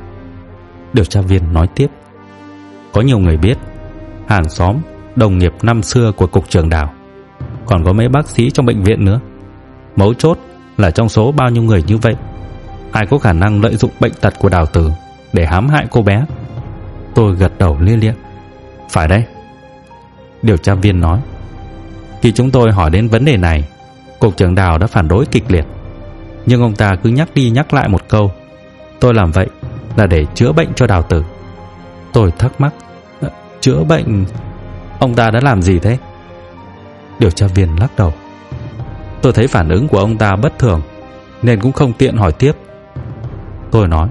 Điều tra viên nói tiếp: có nhiều người biết, hàng xóm, đồng nghiệp năm xưa của cục trưởng Đào, còn có mấy bác sĩ trong bệnh viện nữa. Mấu chốt là trong số bao nhiêu người như vậy, ai có khả năng lợi dụng bệnh tật của Đào Tử để hãm hại cô bé? Tôi gật đầu lia lịa: phải đấy. Điều tra viên nói: khi chúng tôi hỏi đến vấn đề này, cục trưởng Đào đã phản đối kịch liệt. Nhưng ông ta cứ nhắc đi nhắc lại một câu: tôi làm vậy là để chữa bệnh cho Đào Tử. Tôi thắc mắc: chữa bệnh? Ông ta đã làm gì thế? Điều tra viên lắc đầu: tôi thấy phản ứng của ông ta bất thường nên cũng không tiện hỏi tiếp. Tôi nói: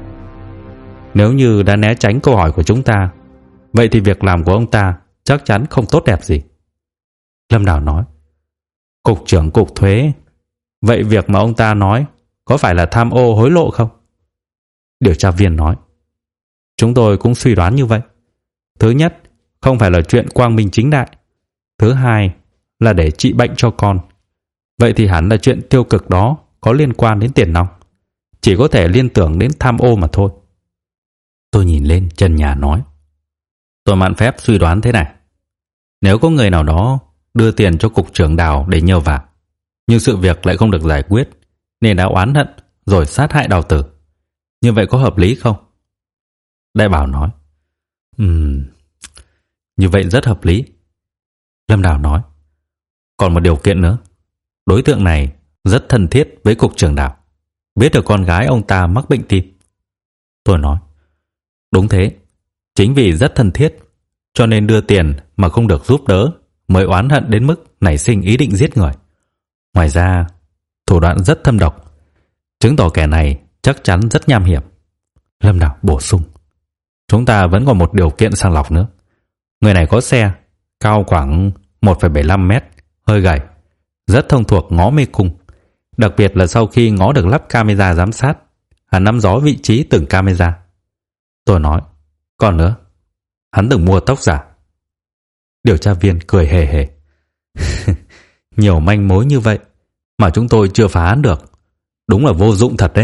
nếu như đã né tránh câu hỏi của chúng ta, vậy thì việc làm của ông ta chắc chắn không tốt đẹp gì. Lâm Đào nói: cục trưởng cục thuế, vậy việc mà ông ta nói có phải là tham ô hối lộ không? Điều tra viên nói: chúng tôi cũng suy đoán như vậy. Thứ nhất, không phải là chuyện quang minh chính đại. Thứ hai là để trị bệnh cho con. Vậy thì hẳn là chuyện tiêu cực đó có liên quan đến tiền nong, chỉ có thể liên tưởng đến tham ô mà thôi. Tôi nhìn lên trần nhà nói: tôi mạn phép suy đoán thế này. Nếu có người nào đó đưa tiền cho cục trưởng Đào để nhờ vả, nhưng sự việc lại không được giải quyết nên đã oán hận rồi sát hại Đào Tử, như vậy có hợp lý không? Đại Bảo nói: như vậy rất hợp lý. Lâm Đào nói: còn một điều kiện nữa, đối tượng này rất thân thiết với cục trưởng Đào, biết được con gái ông ta mắc bệnh tim. Tôi nói: đúng thế, chính vì rất thân thiết cho nên đưa tiền mà không được giúp đỡ mới oán hận đến mức nảy sinh ý định giết người. Ngoài ra, thủ đoạn rất thâm độc, chứng tỏ kẻ này chắc chắn rất nham hiểm. Lâm Đào bổ sung: chúng ta vẫn còn một điều kiện sàng lọc nữa. Người này có xe, cao khoảng 1,75 mét, hơi gầy, rất thông thuộc ngõ mê cung. Đặc biệt là sau khi ngõ được lắp camera giám sát, hắn nắm rõ vị trí từng camera. Tôi nói: còn nữa, hắn từng mua tóc giả. Điều tra viên cười hề hề: nhiều manh mối như vậy mà chúng tôi chưa phá án được, đúng là vô dụng thật đấy.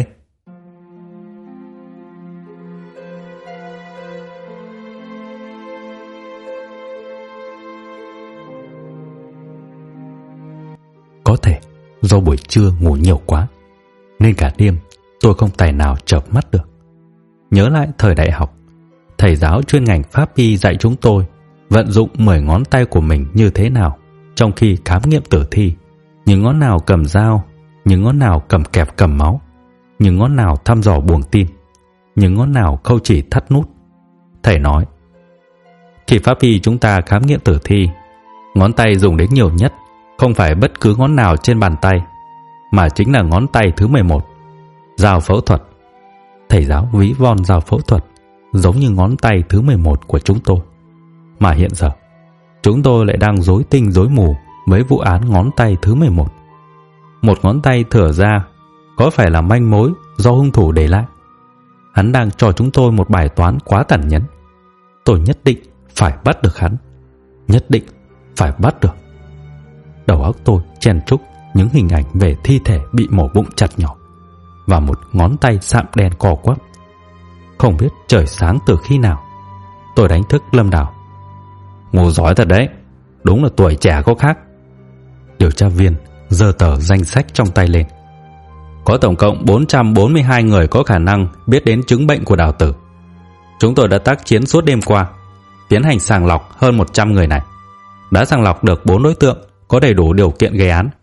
Có thể do buổi trưa ngủ nhiều quá nên cả đêm tôi không tài nào chợp mắt được. Nhớ lại thời đại học, thầy giáo chuyên ngành pháp y dạy chúng tôi vận dụng 10 ngón tay của mình như thế nào trong khi khám nghiệm tử thi. Những ngón nào cầm dao, những ngón nào cầm kẹp cầm máu, những ngón nào thăm dò buồng tim, những ngón nào khâu chỉ thắt nút. Thầy nói: khi pháp y chúng ta khám nghiệm tử thi, ngón tay dùng đến nhiều nhất không phải bất cứ ngón nào trên bàn tay, mà chính là ngón tay thứ 11, dao phẫu thuật. Thầy giáo ví von dao phẫu thuật giống như ngón tay thứ 11 của chúng tôi. Mà hiện giờ, chúng tôi lại đang rối tinh rối mù với vụ án ngón tay thứ 11. Một ngón tay thở ra có phải là manh mối do hung thủ để lại? Hắn đang cho chúng tôi một bài toán quá tàn nhẫn. Tôi nhất định phải bắt được hắn, nhất định phải bắt được. Đầu óc tôi chen chúc những hình ảnh về thi thể bị mổ bụng chặt nhỏ và một ngón tay sạm đen co quắp. Không biết trời sáng từ khi nào, tôi đánh thức Lâm Đào: ngủ giỏi thật đấy, đúng là tuổi trẻ có khác. Điều tra viên giơ tờ danh sách trong tay lên: có tổng cộng 442 người có khả năng biết đến chứng bệnh của Đào Tử. Chúng tôi đã tác chiến suốt đêm qua, tiến hành sàng lọc hơn 100 người này. Đã sàng lọc được 4 đối tượng có đầy đủ điều kiện gây án.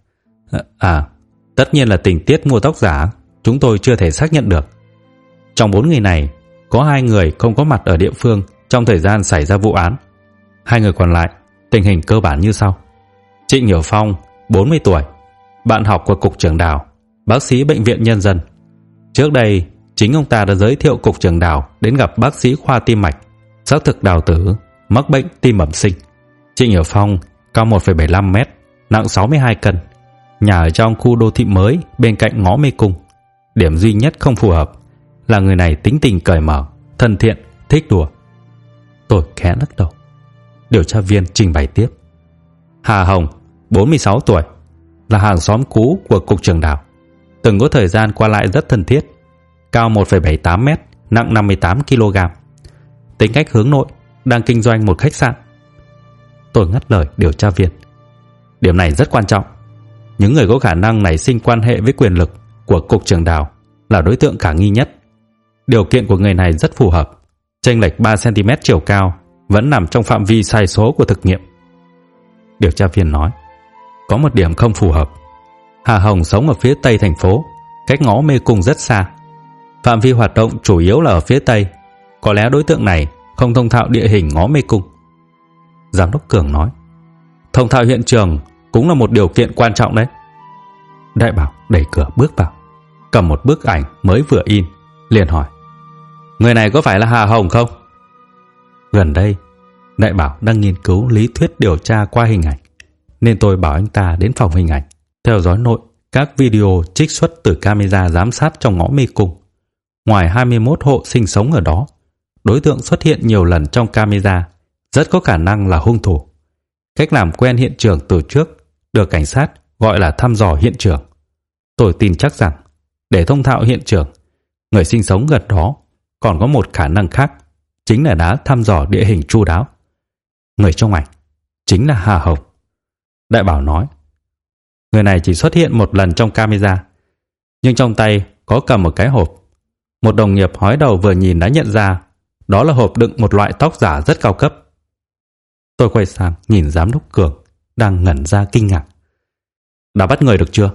Tất nhiên là tình tiết mua tóc giả chúng tôi chưa thể xác nhận được. Trong 4 người này, có 2 người không có mặt ở địa phương trong thời gian xảy ra vụ án. 2 người còn lại, tình hình cơ bản như sau. Trịnh Hiểu Phong, 40 tuổi, bạn học của Cục trưởng Đào, bác sĩ Bệnh viện Nhân dân. Trước đây, chính ông ta đã giới thiệu Cục trưởng Đào đến gặp bác sĩ khoa tim mạch, xác thực Đào tử mắc bệnh tim bẩm sinh. Trịnh Hiểu Phong cao 1,75 m, nặng 62 cân, nhà ở trong khu đô thị mới bên cạnh ngõ Mê Cung. Điểm duy nhất không phù hợp là người này tính tình cởi mở, thân thiện, thích đùa. Tôi khẽ lắc đầu. Điều tra viên trình bày tiếp. Hà Hồng, 46 tuổi, là hàng xóm cũ của Cục trưởng Đào, từng có thời gian qua lại rất thân thiết, cao 1,78 m, nặng 58 kg, tính cách hướng nội, đang kinh doanh một khách sạn. Tôi ngắt lời điều tra viên. Điểm này rất quan trọng. Những người có khả năng nảy sinh quan hệ với quyền lực của Cục trưởng Đào là đối tượng khả nghi nhất. Điều kiện của người này rất phù hợp. Chênh lệch 3 cm chiều cao vẫn nằm trong phạm vi sai số của thực nghiệm. Điều tra viên nói. Có một điểm không phù hợp. Hà Hồng sống ở phía tây thành phố, cách ngõ Mê Cung rất xa. Phạm vi hoạt động chủ yếu là ở phía tây. Có lẽ đối tượng này không thông thạo địa hình ngõ Mê Cung. Giám đốc Cường nói. Thông thạo hiện trường cũng là một điều kiện quan trọng đấy. Đại Bảo đẩy cửa bước vào, cầm một bức ảnh mới vừa in, liền hỏi. Người này có phải là Hà Hồng không? Gần đây, Đại Bảo đang nghiên cứu lý thuyết điều tra qua hình ảnh, nên tôi bảo anh ta đến phòng hình ảnh, theo dõi nội các video trích xuất từ camera giám sát trong ngõ Mê Cung. Ngoài 21 hộ sinh sống ở đó, đối tượng xuất hiện nhiều lần trong camera, rất có khả năng là hung thủ. Cách làm quen hiện trường từ trước được cảnh sát gọi là thăm dò hiện trường. Tôi tin chắc rằng để thông thạo hiện trường, người sinh sống gần đó còn có một khả năng khác, chính là đã thăm dò địa hình chu đáo. Người trong ảnh chính là Hà Hồng. Đại Bảo nói. Người này chỉ xuất hiện một lần trong camera, nhưng trong tay có cầm một cái hộp. Một đồng nghiệp hói đầu vừa nhìn đã nhận ra đó là hộp đựng một loại tóc giả rất cao cấp. Tôi quay sang nhìn giám đốc Cường đang ngẩn ra kinh ngạc. Đã bắt người được chưa?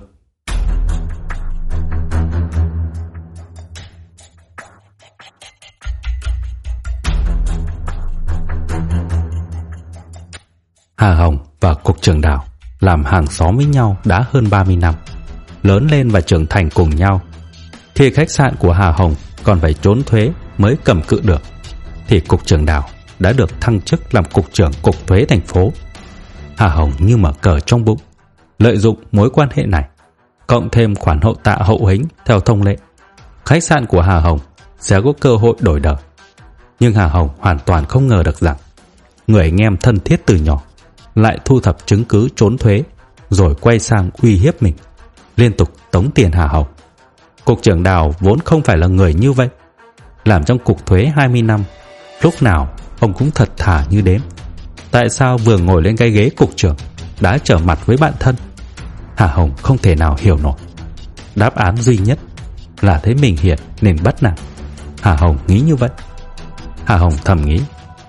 Hà Hồng và Cục trưởng Đào làm hàng xóm với nhau đã hơn 30 năm, lớn lên và trưởng thành cùng nhau. Khi khách sạn của Hà Hồng còn phải trốn thuế mới cầm cự được, thì Cục trưởng Đào đã được thăng chức làm Cục trưởng Cục Thuế thành phố. Hà Hồng như mở cờ trong bụng, lợi dụng mối quan hệ này, cộng thêm khoản hậu tạ hậu hĩnh theo thông lệ, khách sạn của Hà Hồng sẽ có cơ hội đổi đời. Nhưng Hà Hồng hoàn toàn không ngờ được rằng người anh em thân thiết từ nhỏ lại thu thập chứng cứ trốn thuế, rồi quay sang uy hiếp mình, liên tục tống tiền Hà Hồng. Cục trưởng Đào vốn không phải là người như vậy. Làm trong Cục Thuế 20 năm, lúc nào ông cũng thật thà như đếm. Tại sao vừa ngồi lên cái ghế cục trưởng đã trở mặt với bạn thân? Hà Hồng không thể nào hiểu nổi. Đáp án duy nhất là thấy mình hiền nên bắt nạt. Hà Hồng nghĩ như vậy. Hà Hồng thầm nghĩ,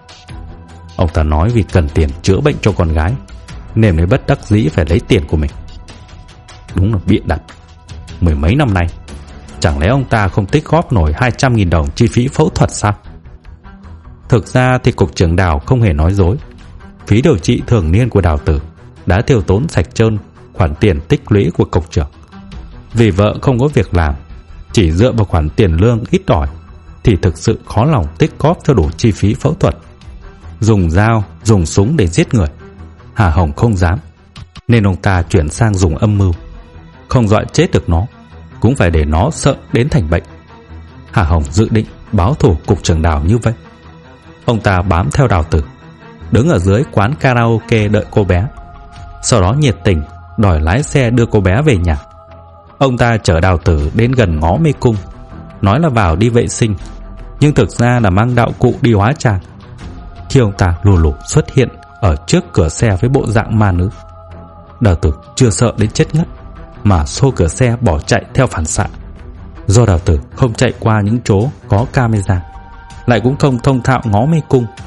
ông ta nói vì cần tiền chữa bệnh cho con gái nên mới bất đắc dĩ phải lấy tiền của mình. Đúng là bịa đặt. Mười mấy năm nay, chẳng lẽ ông ta không tích góp nổi 200.000 đồng chi phí phẫu thuật sao? Thực ra thì Cục trưởng Đào không hề nói dối. Phí điều trị thường niên của Đào tử đã tiêu tốn sạch trơn khoản tiền tích lũy của cục trưởng. Vì vợ không có việc làm, chỉ dựa vào khoản tiền lương ít ỏi thì thực sự khó lòng tích góp cho đủ chi phí phẫu thuật. Dùng dao, dùng súng để giết người, Hà Hồng không dám, nên ông ta chuyển sang dùng âm mưu. Không dọa chết được nó, cũng phải để nó sợ đến thành bệnh. Hà Hồng dự định báo thù Cục trưởng Đào như vậy. Ông ta bám theo Đào tử, đứng ở dưới quán karaoke đợi cô bé, sau đó nhiệt tình đòi lái xe đưa cô bé về nhà. Ông ta chở Đào tử đến gần ngõ Mê Cung, nói là vào đi vệ sinh, nhưng thực ra là mang đạo cụ đi hóa trang. Khi ông ta lù lù xuất hiện ở trước cửa xe với bộ dạng ma nữ, Đào tử chưa sợ đến chết ngất mà xô cửa xe bỏ chạy theo phản xạ. Do Đào tử không chạy qua những chỗ có camera, lại cũng không thông thạo ngõ Mê Cung,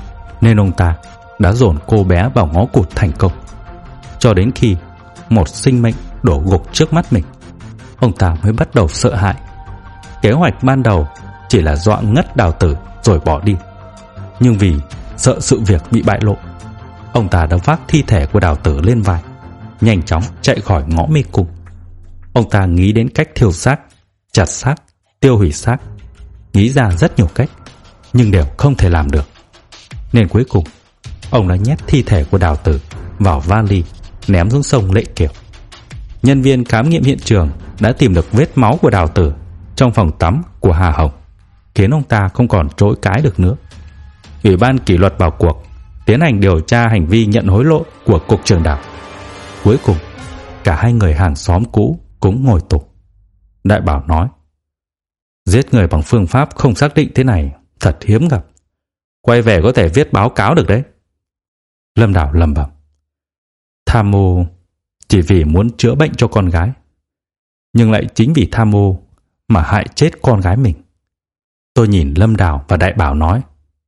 nên ông ta đã dồn cô bé vào ngõ cụt thành công. Cho đến khi một sinh mệnh đổ gục trước mắt mình, ông ta mới bắt đầu sợ hãi. Kế hoạch ban đầu chỉ là dọa ngất Đào Tử rồi bỏ đi, nhưng vì sợ sự việc bị bại lộ, ông ta đã vác thi thể của Đào Tử lên vai, nhanh chóng chạy khỏi ngõ mê cung. Ông ta nghĩ đến cách thiêu xác, chặt xác, tiêu hủy xác, nghĩ ra rất nhiều cách, nhưng đều không thể làm được. Nên cuối cùng, ông đã nhét thi thể của Đào Tử vào vali, ném xuống sông Lệ Kiều. Nhân viên khám nghiệm hiện trường đã tìm được vết máu của Đào Tử trong phòng tắm của Hà Hồng, khiến ông ta không còn chối cãi được nữa. Ủy ban kỷ luật vào cuộc, tiến hành điều tra hành vi nhận hối lộ của cục trưởng Đào. Cuối cùng, cả hai người hàng xóm cũ cũng ngồi tù. Đại Bảo nói: giết người bằng phương pháp không xác định thế này thật hiếm gặp. Quay về có thể viết báo cáo được đấy. Lâm Đào lẩm bẩm: tham mưu chỉ vì muốn chữa bệnh cho con gái, nhưng lại chính vì tham mưu mà hại chết con gái mình. Tôi nhìn Lâm Đào và Đại Bảo nói: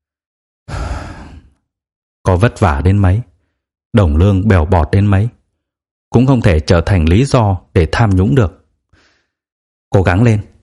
có vất vả đến mấy, đồng lương bèo bọt đến mấy, cũng không thể trở thành lý do để tham nhũng được. Cố gắng lên.